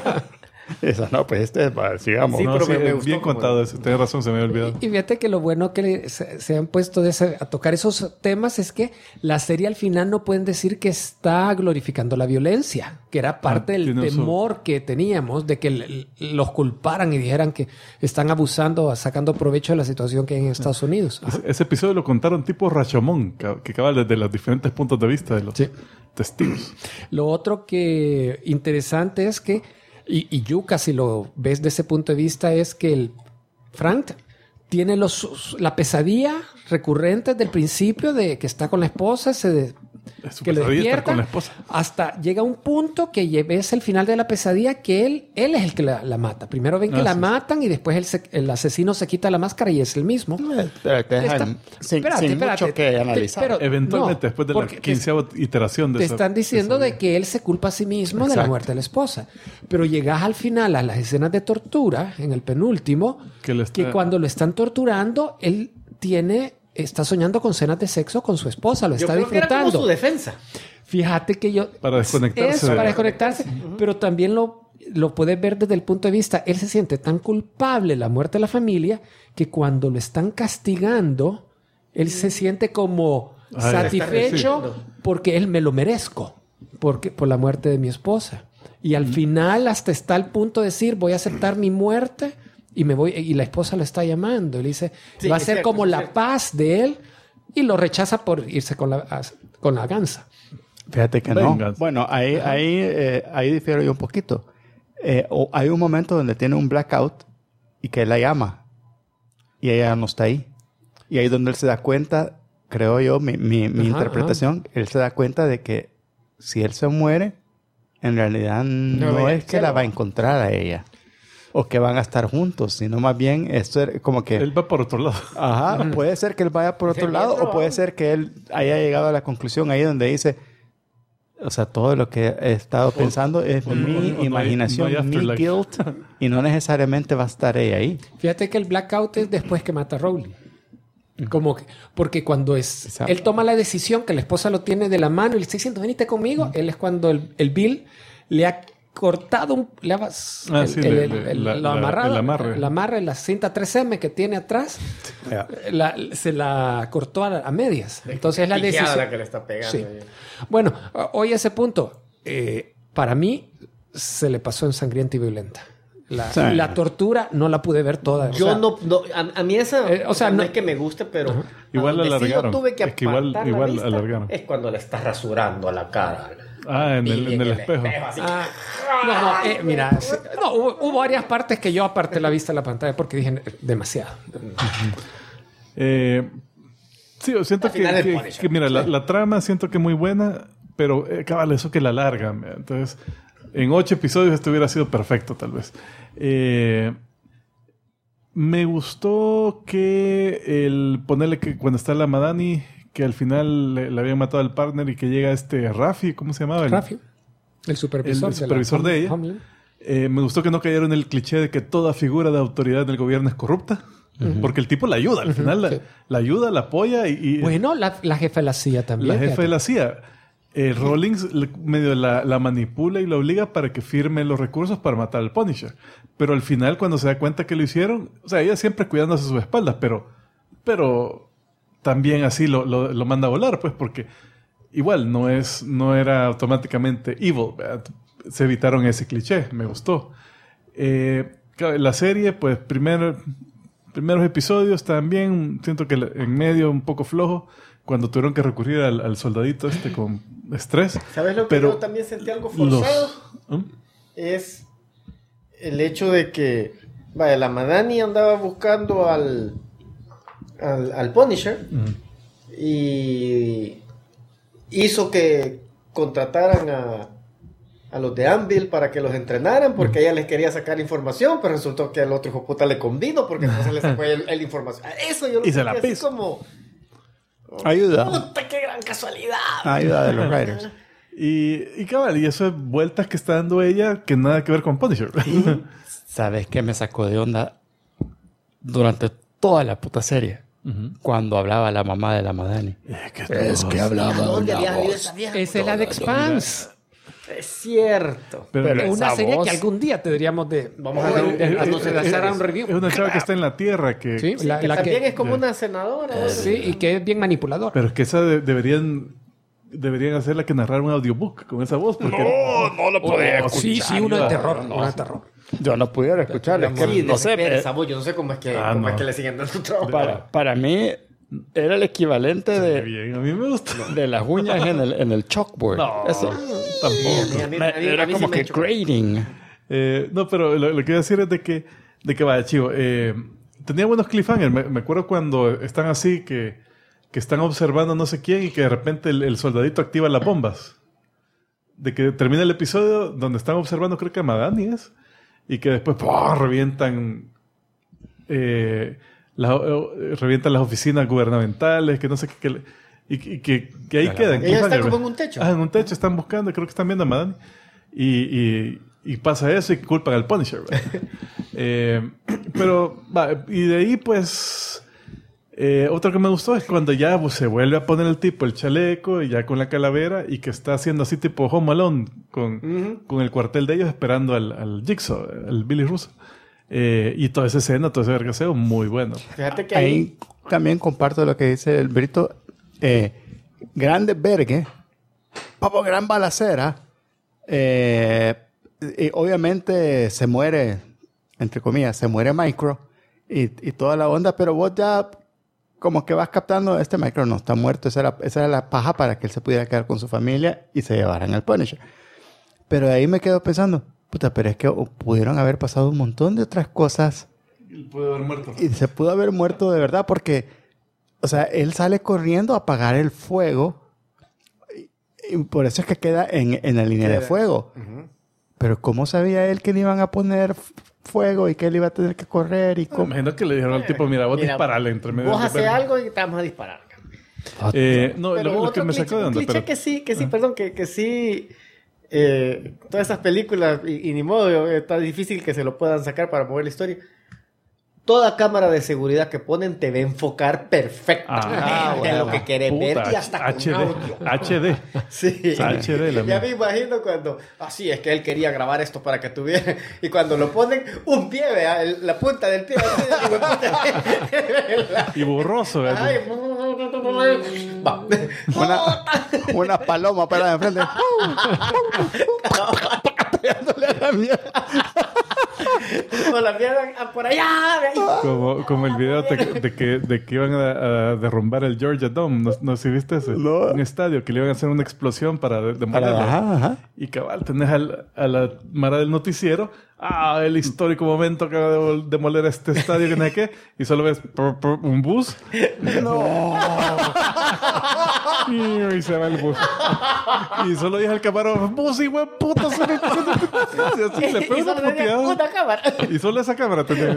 Esa no, pues sigamos. Sí, No, pero sí, me gustó bien como- contado eso. Tienes razón, se me había olvidado. Y fíjate que lo bueno que se han puesto a tocar esos temas es que la serie al final no pueden decir que está glorificando la violencia, que era parte del tiene eso. temor que teníamos de que los culparan y dijeran que están abusando, sacando provecho de la situación que hay en Estados Unidos. Ese episodio lo contaron tipo Rashomon, que cabal desde los diferentes puntos de vista de los Sí. testigos. Lo otro que interesante es que, y Yuka, si lo ves de ese punto de vista, es que el Frank tiene la pesadilla recurrente del principio de que está con la esposa, Es su que lo pesadilla estar despierta, con la esposa. hasta llega un punto que ves el final de la pesadilla que él es el que la mata. Primero ven que la sí. matan y después el asesino se quita la máscara y es el mismo. Pero te dejan sin mucho que analizar. pero- Eventualmente, no, después de la porque 15ª iteración de te esa- están diciendo esa de que él se culpa a sí mismo de la Exacto. muerte de la esposa. Pero llegas al final a las escenas de tortura, en el penúltimo, Que le está- que cuando lo están torturando, él está soñando con cenas de sexo con su esposa, lo Yo está creo que era como disfrutando. su defensa. Fíjate que yo... Para desconectarse Eso, de- para desconectarse. Pero también lo puedes ver desde el punto de vista, él se siente tan culpable de la muerte de la familia que cuando lo están castigando, él se siente como Ay, satisfecho porque él me lo merezco por la muerte de mi esposa. Y al final hasta está al punto de decir, voy a aceptar mi muerte y me voy, y la esposa lo está llamando. Y le dice, Sí, va a es ser cierto, como es la cierto. paz de él y lo rechaza por irse con la gansa. Fíjate que Venga. no. Bueno, ahí difiero yo un poquito. Hay un momento donde tiene un blackout y que él la llama y ella no está ahí. Y ahí es donde él se da cuenta, creo yo, mi interpretación, él se da cuenta de que si él se muere, en realidad no es que la va a encontrar a ella o que van a estar juntos, sino más bien esto es como que... Él va por otro lado. Ajá, puede ser que él vaya por otro lado o puede ser que él haya llegado a la conclusión ahí donde dice, o sea, todo lo que he estado pensando es mi no hay- imaginación, no hay mi afterlife. guilt, y no necesariamente va a estar ella ahí. Fíjate que el blackout es después que mata a Rowling. Como que, porque cuando Exacto. él toma la decisión que la esposa lo tiene de la mano y le está diciendo, venite conmigo, él es cuando el Bill le ha cortado lo amarrado, el amarre. la cinta 3M que tiene atrás, se la cortó a medias. Entonces la Piqueada decisión... la que le está pegando. Sí. Bueno, hoy ese punto, para mí, se le pasó en sangrienta y violenta. Sí. La tortura no la pude ver toda. Yo a mí esa, o sea, no no- es que me guste, pero Igual a donde sí yo alargaron. tuve que Es que igual- apartar la igual vista alargaron. es cuando le está rasurando a la cara. En el espejo. así. Mira, sí, no, hubo varias partes que yo aparté la vista de la pantalla porque dije demasiado. Sí, yo siento Al final es Punisher. que mira, la trama siento que es muy buena, pero cabal, eso que la alargan. Entonces, en 8 episodios esto hubiera sido perfecto, tal vez. Me gustó que ponerle que cuando está la Madani, que al final le habían matado al partner y que llega Rafi, ¿cómo se llamaba? Rafi, el supervisor, el supervisor de ella. Homeland. Me gustó que no cayeron en el cliché de que toda figura de autoridad del gobierno es corrupta. Porque el tipo la ayuda, al final sí. la ayuda, la apoya y Bueno, la jefa de la CIA también. la jefa fíjate. de la CIA. Rawlings medio la manipula y la obliga para que firme los recursos para matar al Punisher. Pero al final, cuando se da cuenta que lo hicieron, o sea, ella siempre cuidándose sus espaldas, pero también así lo manda a volar, pues, porque igual no era automáticamente evil, ¿verdad? Se evitaron ese cliché, me gustó. La serie, pues, primeros episodios también, siento que en medio un poco flojo, cuando tuvieron que recurrir al soldadito con estrés. ¿Sabes lo que yo también sentí algo forzado? Es el hecho de que, vaya, la Madani andaba buscando al Punisher y hizo que contrataran a los de Anvil para que los entrenaran porque ella les quería sacar información, pero resultó que al otro hijo puta le convino porque entonces le sacó el información. Eso yo lo sentí así como... Ayuda. ¡Puta, qué gran casualidad! Ayuda de los writers. Y cabal, y eso es vueltas que está dando ella que nada que ver con Punisher. ¿Sabes qué me sacó de onda durante toda la puta serie? Cuando hablaba la mamá de la Madani. Es que hablaba ¿Dónde una había salido voz. esa vieja? Esa es la de Expanse. Es cierto. Pero Una esa serie voz- que algún día tendríamos de... Vamos a hacer un review. Es una chava que está en la Tierra que... Sí, Sí, la que también que... es como una senadora. Sí, y que es bien manipulador. Pero es que esa deberían hacerla que narrar un audiobook con esa voz. Porque No lo podía escuchar. Sí, uno de terror. Uno de terror. Yo no pudiera escucharle. Sí, no sé, yo no sé cómo es que, no. es que le siguen dando trabajo. para mí era el equivalente Qué bien, a mí me gusta. de las uñas en el chalkboard. No, Ese. tampoco. Era como que grading. No, pero lo que iba a decir es de que vaya, chivo. Tenía buenos cliffhangers. Me acuerdo cuando están así que están observando no sé quién y que de repente el soldadito activa las bombas. De que termina el episodio donde están observando, creo que a Madani es, y que después ¡pum! Revientan las oficinas gubernamentales, que no sé qué. Y que ahí quedan. Ellos están cliffhanger, como ¿ve? en un techo. En un techo están buscando, creo que están viendo a Madani. Y pasa eso y culpan al Punisher. Pero, y de ahí, pues, otro que me gustó es cuando ya pues, se vuelve a poner el tipo el chaleco y ya con la calavera y que está haciendo así tipo Home Alone con el cuartel de ellos esperando al Jigsaw, al Billy Russo. Y toda esa escena, todo ese vergaseo, muy bueno. Fíjate que Ahí también comparto lo que dice el Brito. Grande vergue. Papo, gran balacera. Y obviamente se muere, entre comillas, se muere Micro y toda la onda, pero vos ya como que vas captando, este Micro no está muerto, esa era la paja para que él se pudiera quedar con su familia y se llevaran al Punisher. Pero de ahí me quedo pensando, puta, pero es que pudieron haber pasado un montón de otras cosas Él puede haber muerto. y se pudo haber muerto de verdad porque, o sea, él sale corriendo a apagar el fuego y por eso es que queda en la línea de fuego. Pero ¿cómo sabía él que le iban a poner fuego y que él iba a tener que correr? Y Me imagino que le dijeron al tipo, mira, vos disparale entre medio. vos haces algo y te vamos a disparar. No, Pero lo que otro me sacó de un onda. cliché Pero, que sí, todas esas películas, y ni modo, está difícil que se lo puedan sacar para mover la historia. Toda cámara de seguridad que ponen te va a enfocar perfectamente en lo que querés ver y hasta con HD. audio. HD. Sí. HD, la Ya mía. me imagino cuando... Así es que él quería grabar esto para que tuviera... Y cuando lo ponen, un pie, vea, la punta del pie. Y borroso, ¿verdad? Ay, va. una paloma para de enfrente. Pegándole a la mierda. Con la mierda por allá. Como el video de que iban a derrumbar el Georgia Dome. No sé si viste ese. No. Un estadio que le iban a hacer una explosión para demolerlo. Ajá. Y cabal, tenés a la mara del noticiero. El histórico momento que va a demoler este estadio, que no sé qué. Y solo ves un bus. No. Y se va el bus. Y solo dice el camarógrafo, bus y buen puto. Así le pega Y una solo tenía puteada. una cámara. Y solo esa cámara tenía.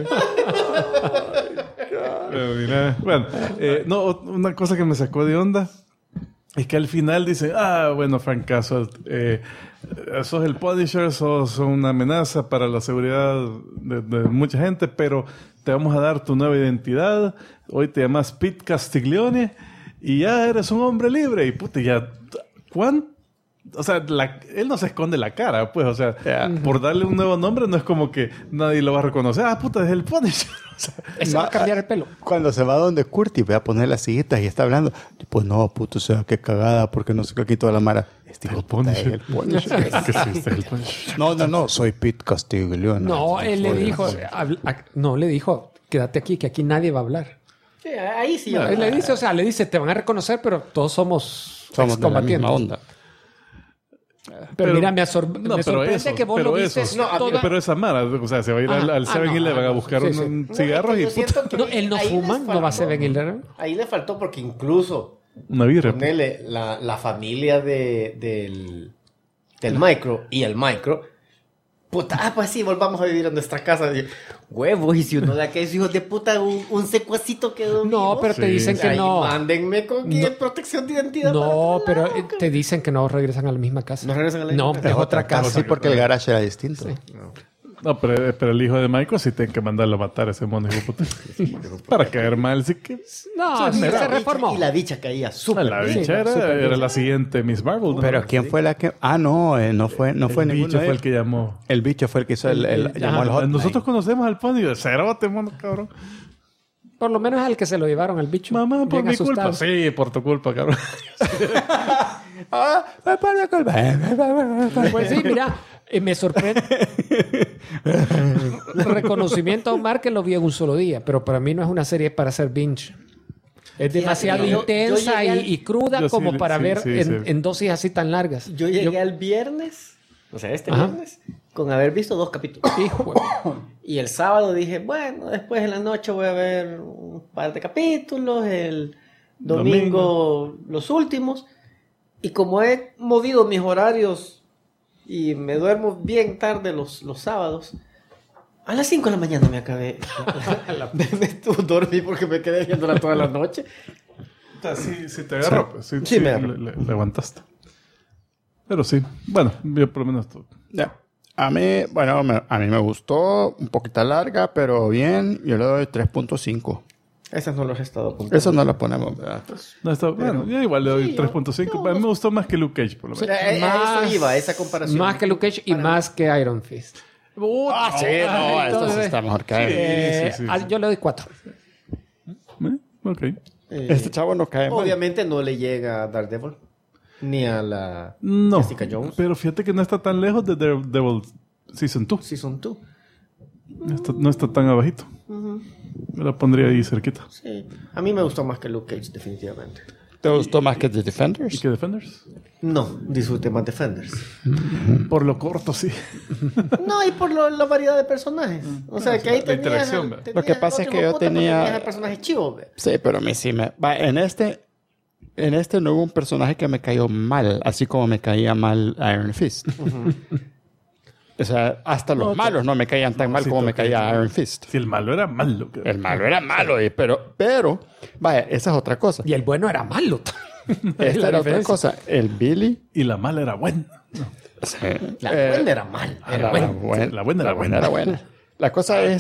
Pero mira, bueno, una cosa que me sacó de onda es que al final dice, bueno, Frank Castle, sos el Punisher, sos una amenaza para la seguridad de mucha gente, pero te vamos a dar tu nueva identidad. Hoy te llamas Pete Castiglione y ya eres un hombre libre. Y puta, ya, ¿cuánto? O sea, él no se esconde la cara, pues, o sea, por darle un nuevo nombre no es como que nadie lo va a reconocer. Puta, es el Punisher. O sea, Eso va a cambiar el pelo. Cuando se va donde Curtis, ve a poner las sillitas y está hablando, pues no, puto, o sea, qué cagada, porque no sé qué aquí toda la mara. Este hijo de puta es el Punisher. es que sí, este es el Punisher. No, soy Pete Castiglione. No, él le dijo, le dijo, quédate aquí, que aquí nadie va a hablar. Sí, ahí sí. Le dice, te van a reconocer, pero todos somos de la misma onda. Pero mira, me sorprende que vos lo viste. Pero esa mara, o sea, se va a ir al 7-Eleven a buscar un cigarro y... Él no fuma, no va a 7-Eleven. Ahí le faltó porque incluso... Una birra. Ponele la familia del micro y el micro. Puta, pues sí, volvamos a vivir en nuestra casa. Huevos, y si uno de aquellos hijos de puta, un secuacito quedó vivo. No, pero te dicen que no. Mándenme con protección de identidad. No, pero te dicen que no regresan a la misma casa. No regresan a la misma casa. No, es otra casa. Sí, porque el garage era distinto. Sí. No, pero el hijo de Michael sí tiene que mandarlo a matar a ese mono, hijo puta. Para caer mal, sí que... No, se reformó. Y la bicha caía súper. La bicha era la siguiente Miss Marvel, ¿no? Pero ¿quién fue la que...? No fue el ninguno. bicho fue el que llamó. El bicho fue el que hizo llamó al hotline. Nosotros conocemos al pony de cerote, mono, cabrón. Por lo menos es el que se lo llevaron al bicho. Mamá, por Bien mi asustado. culpa. Sí, por tu culpa, cabrón. Por mi culpa. Pues sí, mira, me sorprende. Reconocimiento a Omar que lo vi en un solo día, pero para mí no es una serie para hacer binge. Es demasiado intensa y cruda como para ver en dosis así tan largas. Yo llegué al viernes, o sea, viernes, con haber visto 2 capítulos. Y el sábado dije, bueno, después en la noche voy a ver un par de capítulos, el domingo los últimos. Y como he movido mis horarios y me duermo bien tarde los sábados, a las 5 de la mañana me acabé. Dormí porque me quedé viéndola toda la noche. Sí, te agarró. Pues, sí, me agarró. Le aguantaste. Pero sí, bueno, yo por lo menos... Ya. A mí me gustó, un poquito larga, pero bien. Yo le doy 3.5. Esas no las he estado apuntando. Eso no las ponemos, ¿verdad? No está, bueno, yo igual le doy 3.5. Me gustó más que Luke Cage, por lo menos. Eso iba, esa comparación. Más que Luke Cage y más que Iron Fist. Esto está mejor que Sí. Yo le doy 4. Ok. Este chavo no cae mal. Obviamente no le llega a Daredevil. Ni a la No, Jessica Jones. pero fíjate que no está tan lejos de Daredevil Season 2. Season 2. No está tan abajito. Me la pondría ahí cerquita. Sí. A mí me gustó más que Luke Cage, definitivamente. ¿Te gustó más que The ¿Y Defenders? qué Defenders? No, disfruté más Defenders. Por lo corto, sí. No, y por la variedad de personajes. O sea, que ahí tenías... interacción, ¿verdad? Lo que pasa es que yo tenía... personajes chivos, ¿verdad? Sí, pero a mí sí me... En este no hubo un personaje que me cayó mal, así como me caía mal Iron Fist. O sea, hasta los malos no me caían tan mal como me caía Iron Fist. Si el malo era malo. El malo era malo, pero, vaya, esa es otra cosa. Y el bueno era malo. Esta era otra cosa. El Billy... Y la mala era buena. La buena era mal. La buena era buena. La cosa es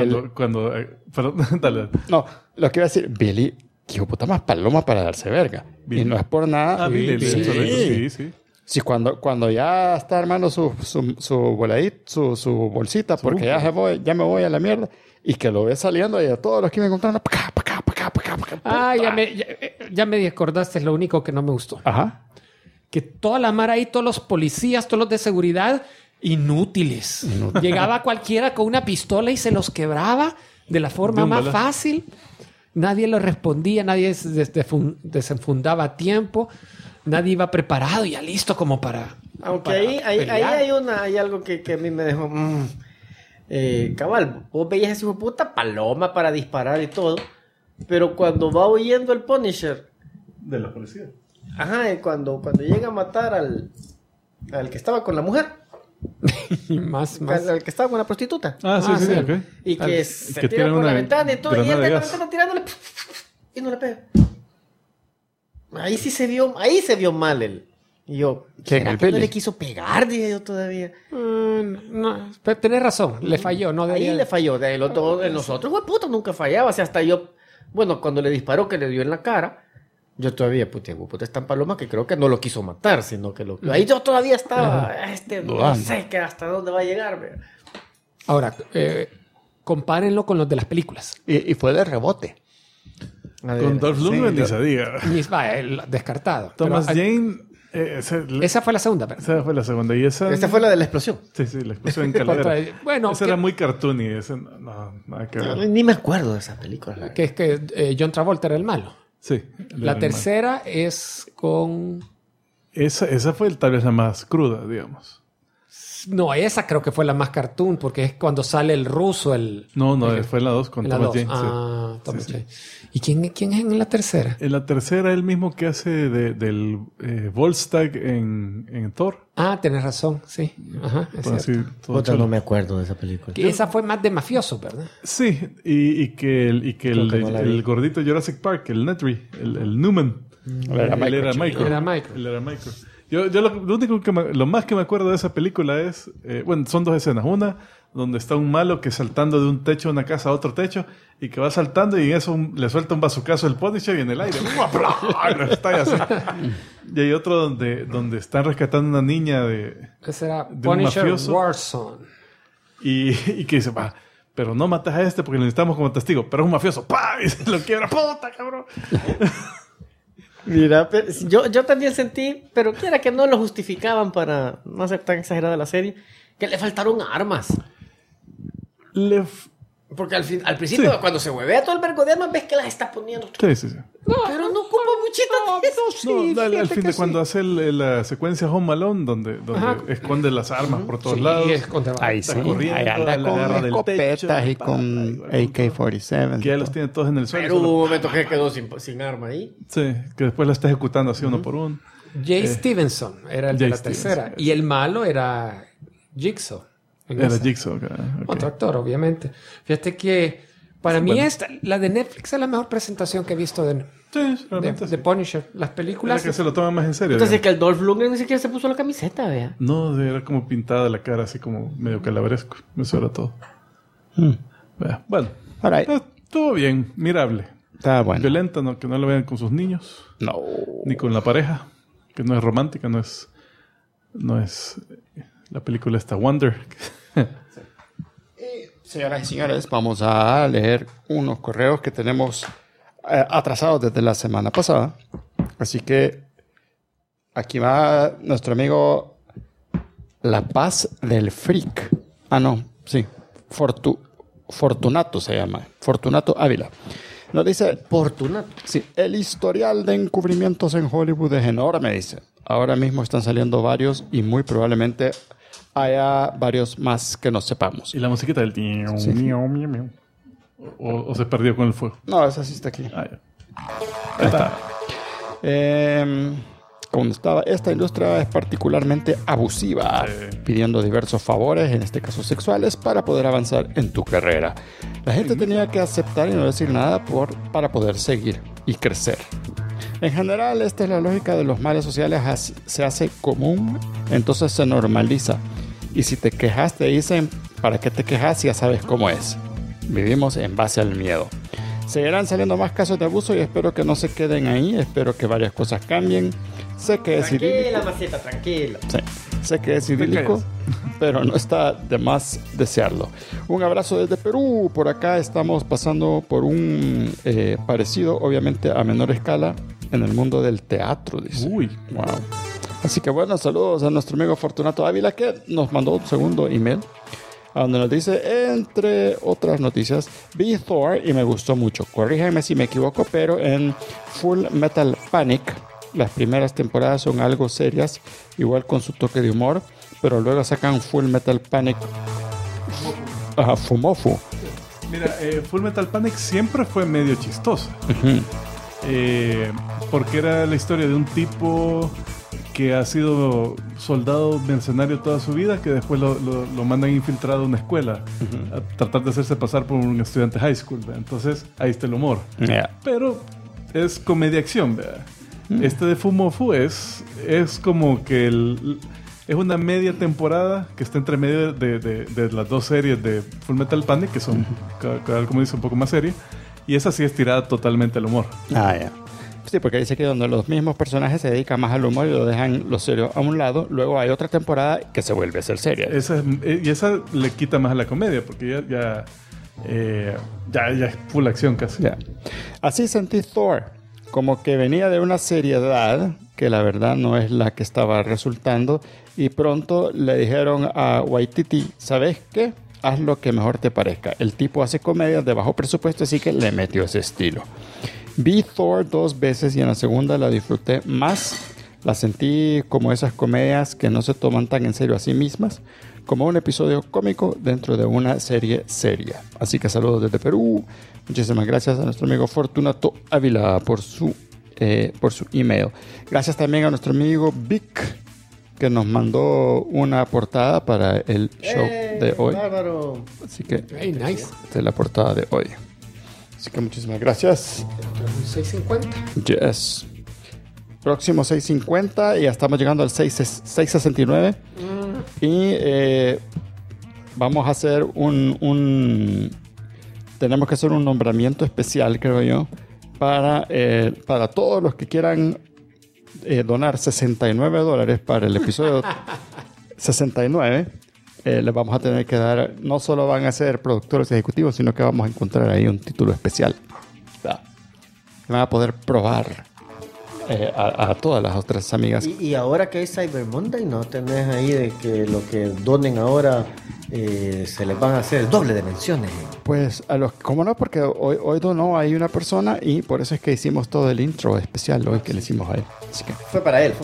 perdón, dale. No, lo que iba a decir, Billy, que hijo puta más paloma para darse verga. Billy. Y no es por nada. Sí. Sí, cuando ya está armando su voladito, su bolsita, porque ya me voy a la mierda, y que lo ve saliendo y a todos los que me encontraron, pa' acá. Ya me discordaste, es lo único que no me gustó. Ajá. Que toda la mara ahí, todos los policías, todos los de seguridad, inútiles. Llegaba cualquiera con una pistola y se los quebraba de la forma más fácil. Nadie lo respondía, nadie desenfundaba a tiempo. Nadie iba preparado y ya listo como para... Aunque ahí hay algo que a mí me dejó... cabal, vos veías a ese hijo de puta paloma para disparar y todo, pero cuando va huyendo el Punisher... De la policía. Ajá, cuando llega a matar al que estaba con la mujer... más. Al que estaba con la prostituta. Sí, ok. Y que se tira por la ventana y todo, y él está la tirándole y no le pega. Ahí se vio mal él. Y yo, ¿será que no le quiso pegar? Dije yo todavía. No, tenés razón, le falló. No ahí le falló. En nosotros, güey, puta, nunca fallaba. O sea, hasta yo, bueno, cuando le disparó que le dio en la cara, yo todavía, puta, es tan paloma que creo que no lo quiso matar, sino que ahí yo todavía estaba, no sé que hasta dónde va a llegar. ¿Ve? Ahora, compárenlo con los de las películas. Y fue de rebote. Con Dolph Lundgren ni se diga. Descartado. Thomas Jane Esa fue la segunda, ¿verdad? Esa fue la segunda. Y esa fue la de la explosión. Sí, la explosión en Calavera. Bueno, esa era muy cartoony. Esa, nada que ver. Ni me acuerdo de esa película. Que es que John Travolta era el malo. Sí. La tercera es con... Esa fue tal vez la más cruda, digamos. No, esa creo que fue la más cartoon, porque es cuando sale el ruso, No, fue en la 2 con Thomas Jane. Thomas Jane. ¿Y quién es en la tercera? En la tercera, el mismo que hace del Volstagg en Thor. Tenés razón, sí. Ajá, es cierto. No me acuerdo de esa película. Que esa fue más de mafioso, ¿verdad? Sí, y que el gordito Jurassic Park, el Netry, el Newman. Él era Michael. Yo lo más que me acuerdo de esa película es, son dos escenas. Una, donde está un malo que saltando de un techo de una casa a otro techo y que va saltando y en eso le suelta un bazucazo el Punisher y en el aire está así. Y hay otro donde están rescatando una niña de un mafioso Warzone. Y que dice, pero no matas a este porque lo necesitamos como testigo, pero es un mafioso, y se lo quiebra, puta cabrón. Mira, yo también sentí, pero quiera que no lo justificaban para no ser tan exagerada la serie, que le faltaron armas. Porque al principio, cuando se huevea todo el vergo de armas, ves que las está poniendo. Sí. Pero no ocupa muchito. Al fin de cuando hace la secuencia Home Alone, donde esconde las armas por todos lados. Ahí sí. Ahí anda con escopetas y con AK-47. Que ya los tiene todos en el suelo. Pero hubo un momento que quedó sin arma ahí. Sí, que después la está ejecutando así uno por uno. Jay Stevenson era el de la tercera. Y el malo era Jigsaw. Era Jigsaw. Okay. Otro actor, obviamente. Fíjate que para mí la de Netflix es la mejor presentación que he visto de Punisher. Las películas... Era que se lo toman más en serio. Entonces que el Dolph Lundgren ni siquiera se puso la camiseta, vea. No, era como pintada la cara, así como medio calaveresco. Eso era todo. Bueno, estuvo bien, mirable. Está bueno. Violenta, ¿no? Que no lo vean con sus niños. No. Ni con la pareja. Que no es romántica, no es la película esta Wonder. Señoras y señores, vamos a leer unos correos que tenemos atrasados desde la semana pasada. Así que aquí va nuestro amigo La Paz del Freak. Fortunato se llama. Fortunato Ávila. Nos dice... Fortunato. Sí, el historial de encubrimientos en Hollywood es enorme, dice. Ahora mismo están saliendo varios y muy probablemente haya varios más que no sepamos. Y la musiquita del... Sí. O se perdió con el fuego. No, esa sí está aquí. Ya. Ahí está. Como estaba, esta industria es particularmente abusiva, pidiendo diversos favores, en este caso sexuales, para poder avanzar en tu carrera. La gente tenía que aceptar y no decir nada para poder seguir y crecer. En general, esta es la lógica de los males sociales. Se hace común, entonces se normaliza. Y si te quejas, te dicen, ¿para qué te quejas si ya sabes cómo es? Vivimos en base al miedo. Seguirán saliendo más casos de abuso y espero que no se queden ahí. Espero que varias cosas cambien. Sé que es idílico. Maceta, tranquila. Sí, sé que es idílico, pero no está de más desearlo. Un abrazo desde Perú. Por acá estamos pasando por un parecido, obviamente a menor escala, en el mundo del teatro, dice. Uy, wow. Así que bueno, saludos a nuestro amigo Fortunato Ávila, que nos mandó un segundo email, donde nos dice, entre otras noticias, vi Thor y me gustó mucho. Corríjanme si me equivoco, pero en Full Metal Panic, las primeras temporadas son algo serias, igual con su toque de humor, pero luego sacan Full Metal Panic Fumofu. Mira, Full Metal Panic siempre fue medio chistosa. Porque era la historia de un tipo que ha sido soldado mercenario toda su vida, que después lo mandan infiltrado a una escuela a tratar de hacerse pasar por un estudiante high school, ¿verdad? Entonces ahí está el humor. Pero es comedia-acción, ¿verdad? Este de Fumofu es como que es una media temporada que está entre medio de las dos series de Full Metal Panic, que son, como dice, un poco más seria, y esa sí es tirada totalmente al humor. Sí, porque dice que donde los mismos personajes se dedican más al humor y lo dejan lo serio a un lado, luego hay otra temporada que se vuelve a ser seria. Esa le quita más a la comedia, porque ya es full acción casi. Así sentí Thor, como que venía de una seriedad que la verdad no es la que estaba resultando. Y pronto le dijeron a Waititi, ¿sabes qué? Haz lo que mejor te parezca. El tipo hace comedias de bajo presupuesto, así que le metió ese estilo. Vi Thor 2 veces y en la segunda la disfruté más. La sentí como esas comedias que no se toman tan en serio a sí mismas, como un episodio cómico dentro de una serie seria. Así que saludos desde Perú. Muchísimas gracias a nuestro amigo Fortunato Ávila por su email. Gracias también a nuestro amigo Vic, que nos mandó una portada para el show de hoy. Bárbaro. Así que Nice. esta es la portada de hoy. Así que muchísimas gracias. 650. Yes. Próximo 650 y ya estamos llegando al 669. Y vamos a hacer tenemos que hacer un nombramiento especial, creo yo, para todos los que quieran donar $69 para el episodio 69. Les vamos a tener que dar, no solo van a ser productores ejecutivos, sino que vamos a encontrar ahí un título especial. Van a poder probar a todas las otras amigas. Y ahora que hay Cyber Monday, ¿no tenés ahí de que lo que donen ahora se les van a hacer el doble de menciones? Pues ¿cómo no? Porque hoy donó ahí una persona y por eso es que hicimos todo el intro especial hoy que le hicimos a él. Así que Fue para él.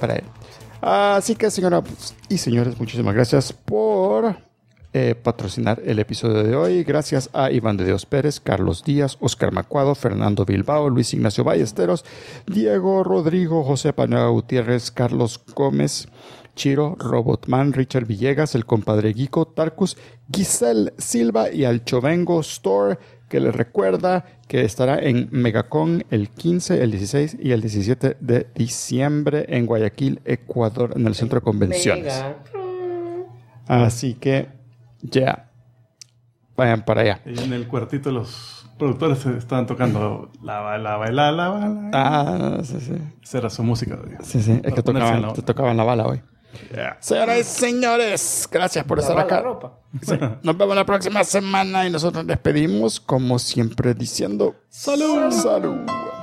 Así que, señoras y señores, muchísimas gracias por patrocinar el episodio de hoy. Gracias a Iván de Dios Pérez, Carlos Díaz, Oscar Macuado, Fernando Bilbao, Luis Ignacio Ballesteros, Diego Rodrigo, José Panueva Gutiérrez, Carlos Gómez, Chiro, Robotman, Richard Villegas, el compadre Guico, Tarcus, Giselle Silva y al Chovengo Store, que les recuerda que estará en Megacon el 15, el 16 y el 17 de diciembre en Guayaquil, Ecuador, en el centro de convenciones. Así que ya, vayan para allá. Y en el cuartito los productores estaban tocando la bala. Ah, sí. Esa era su música. Sí, es que tocaban la bala hoy. Yeah. Señoras y señores, gracias por estar acá. Sí. Nos vemos la próxima semana y nosotros despedimos como siempre diciendo ¡Salud! ¡Salud!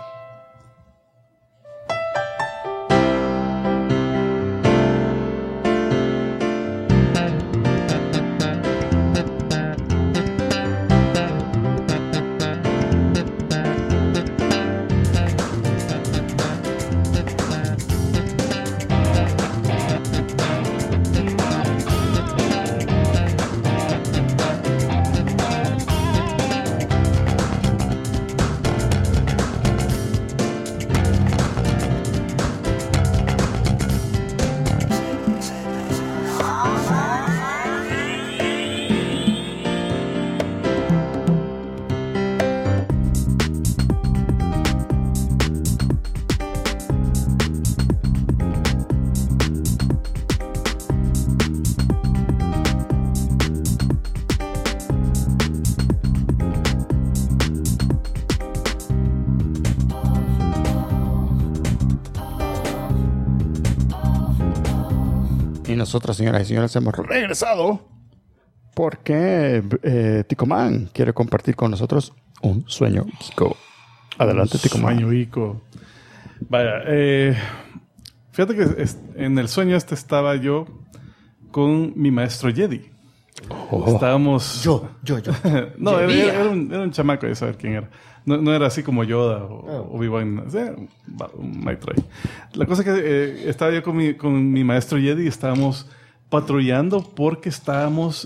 Y nosotros, señoras y señores, hemos regresado porque Ticoman quiere compartir con nosotros un sueño Kiko. Adelante, Ticoman. Sueño Kiko. Vaya, fíjate que en el sueño estaba yo con mi maestro Jedi. Estábamos... Yo. No, era un chamaco, ya saber quién era. No era así como Yoda o Obi-Wan, un maestro ahí. La cosa es que estaba yo con mi maestro Jedi y estábamos patrullando porque estábamos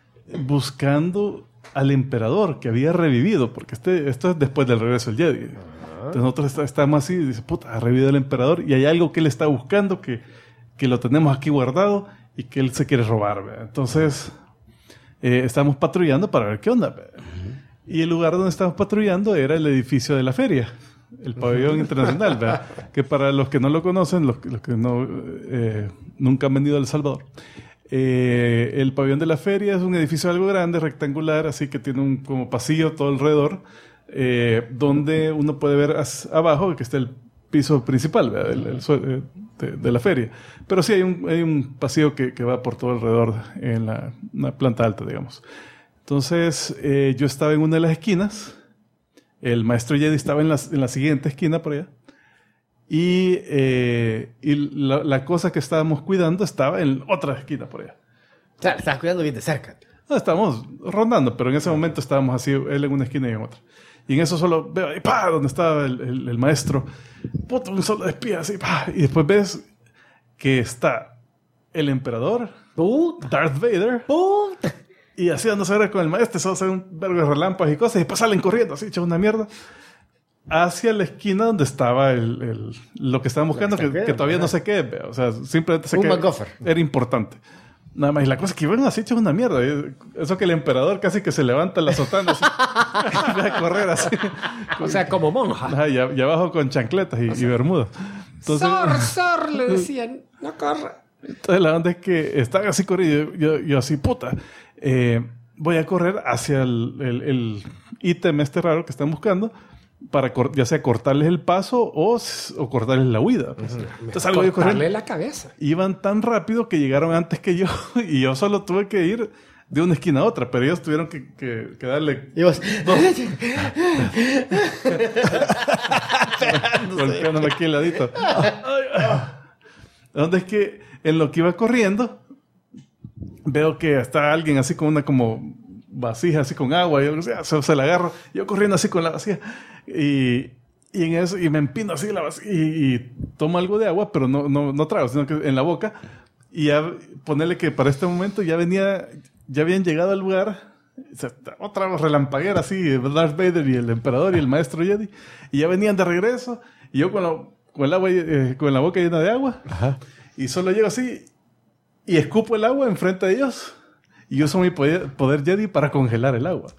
buscando al emperador que había revivido, porque esto es después del regreso del Jedi. Entonces nosotros estábamos así y dice, puta, ha revivido el emperador y hay algo que él está buscando que lo tenemos aquí guardado y que él se quiere robar, ¿verdad? Entonces estábamos patrullando para ver qué onda, ¿verdad? Y el lugar donde estábamos patrullando era el edificio de la feria, el pabellón internacional, ¿verdad? Que para los que no lo conocen, los que no nunca han venido a El Salvador, el pabellón de la feria es un edificio algo grande, rectangular, así que tiene un como pasillo todo alrededor, donde uno puede ver abajo que está el piso principal, ¿verdad? De la feria. Pero sí hay un pasillo que va por todo alrededor en una planta alta, digamos. Entonces, yo estaba en una de las esquinas, el maestro Jedi estaba en la siguiente esquina por allá, Y la cosa que estábamos cuidando estaba en otra esquina por allá. O sea, estabas cuidando bien de cerca. No, estábamos rondando, pero en ese momento estábamos así, él en una esquina y en otra. Y en eso solo veo ahí, ¡pah!, donde estaba el maestro. Puto, un solo de espía, así, ¡pah! Y después ves que está el emperador, Darth Vader, y así dándose a ver con el maestro, solo sale un vergo de relámpagos y cosas, y después salen corriendo, así, echando una mierda, hacia la esquina donde estaba lo que estaban buscando, que todavía no sé qué, o sea, simplemente sé que era importante. Nada más, y la cosa es que iban así hechos una mierda. Eso que el emperador casi que se levanta en la sotana así, a correr así. O sea, como monja. Ajá, y abajo con chancletas y bermudas. Entonces, ¡Sor! Le decían, no corra. Entonces la onda es que están así corriendo. Yo así, puta. Voy a correr hacia el ítem este raro que están buscando para ya sea cortarles el paso o cortarles la huida. Pues. Entonces salgo yo corriendo. Cortarle la cabeza. Iban tan rápido que llegaron antes que yo y yo solo tuve que ir de una esquina a otra, pero ellos tuvieron que darle... Y vos... golpeándome aquí al ladito. Donde es que en lo que iba corriendo veo que está alguien así con una como vasija así con agua y yo, se la agarro, yo corriendo así con la vasija y en eso y me empino así la vasija y tomo algo de agua, pero no trago, sino que en la boca, y ya ponerle que para este momento ya habían llegado al lugar, o sea, otra relampaguera así, Darth Vader y el emperador y el maestro Jedi, y ya venían de regreso y yo con el agua con la boca llena de agua. Ajá. Y solo llego así y escupo el agua enfrente de ellos. Y uso mi poder Jedi para congelar el agua.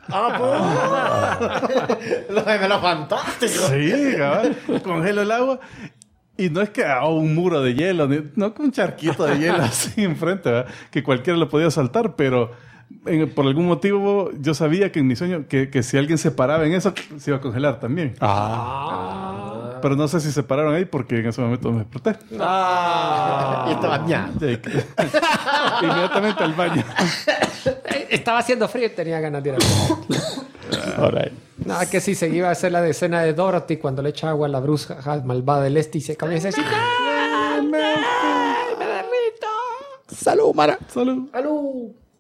Lo fantástico. Sí, cabal. Congelo el agua. Y no es que haga un muro de hielo, no que un charquito de hielo así enfrente, ¿verdad? Que cualquiera lo podía saltar, pero por algún motivo yo sabía que en mi sueño que si alguien se paraba en eso, se iba a congelar también. Pero no sé si se pararon ahí porque en ese momento me exploté. Y estaba bañado. Inmediatamente al baño. Estaba haciendo frío y tenía ganas de ir al baño. Nada, que si se iba a hacer la escena de Dorothy cuando le echa agua a la bruja malvada del este y se comienza a decir ¡me derrito! ¡Salud, Mara! ¡Salud! ¡Salud!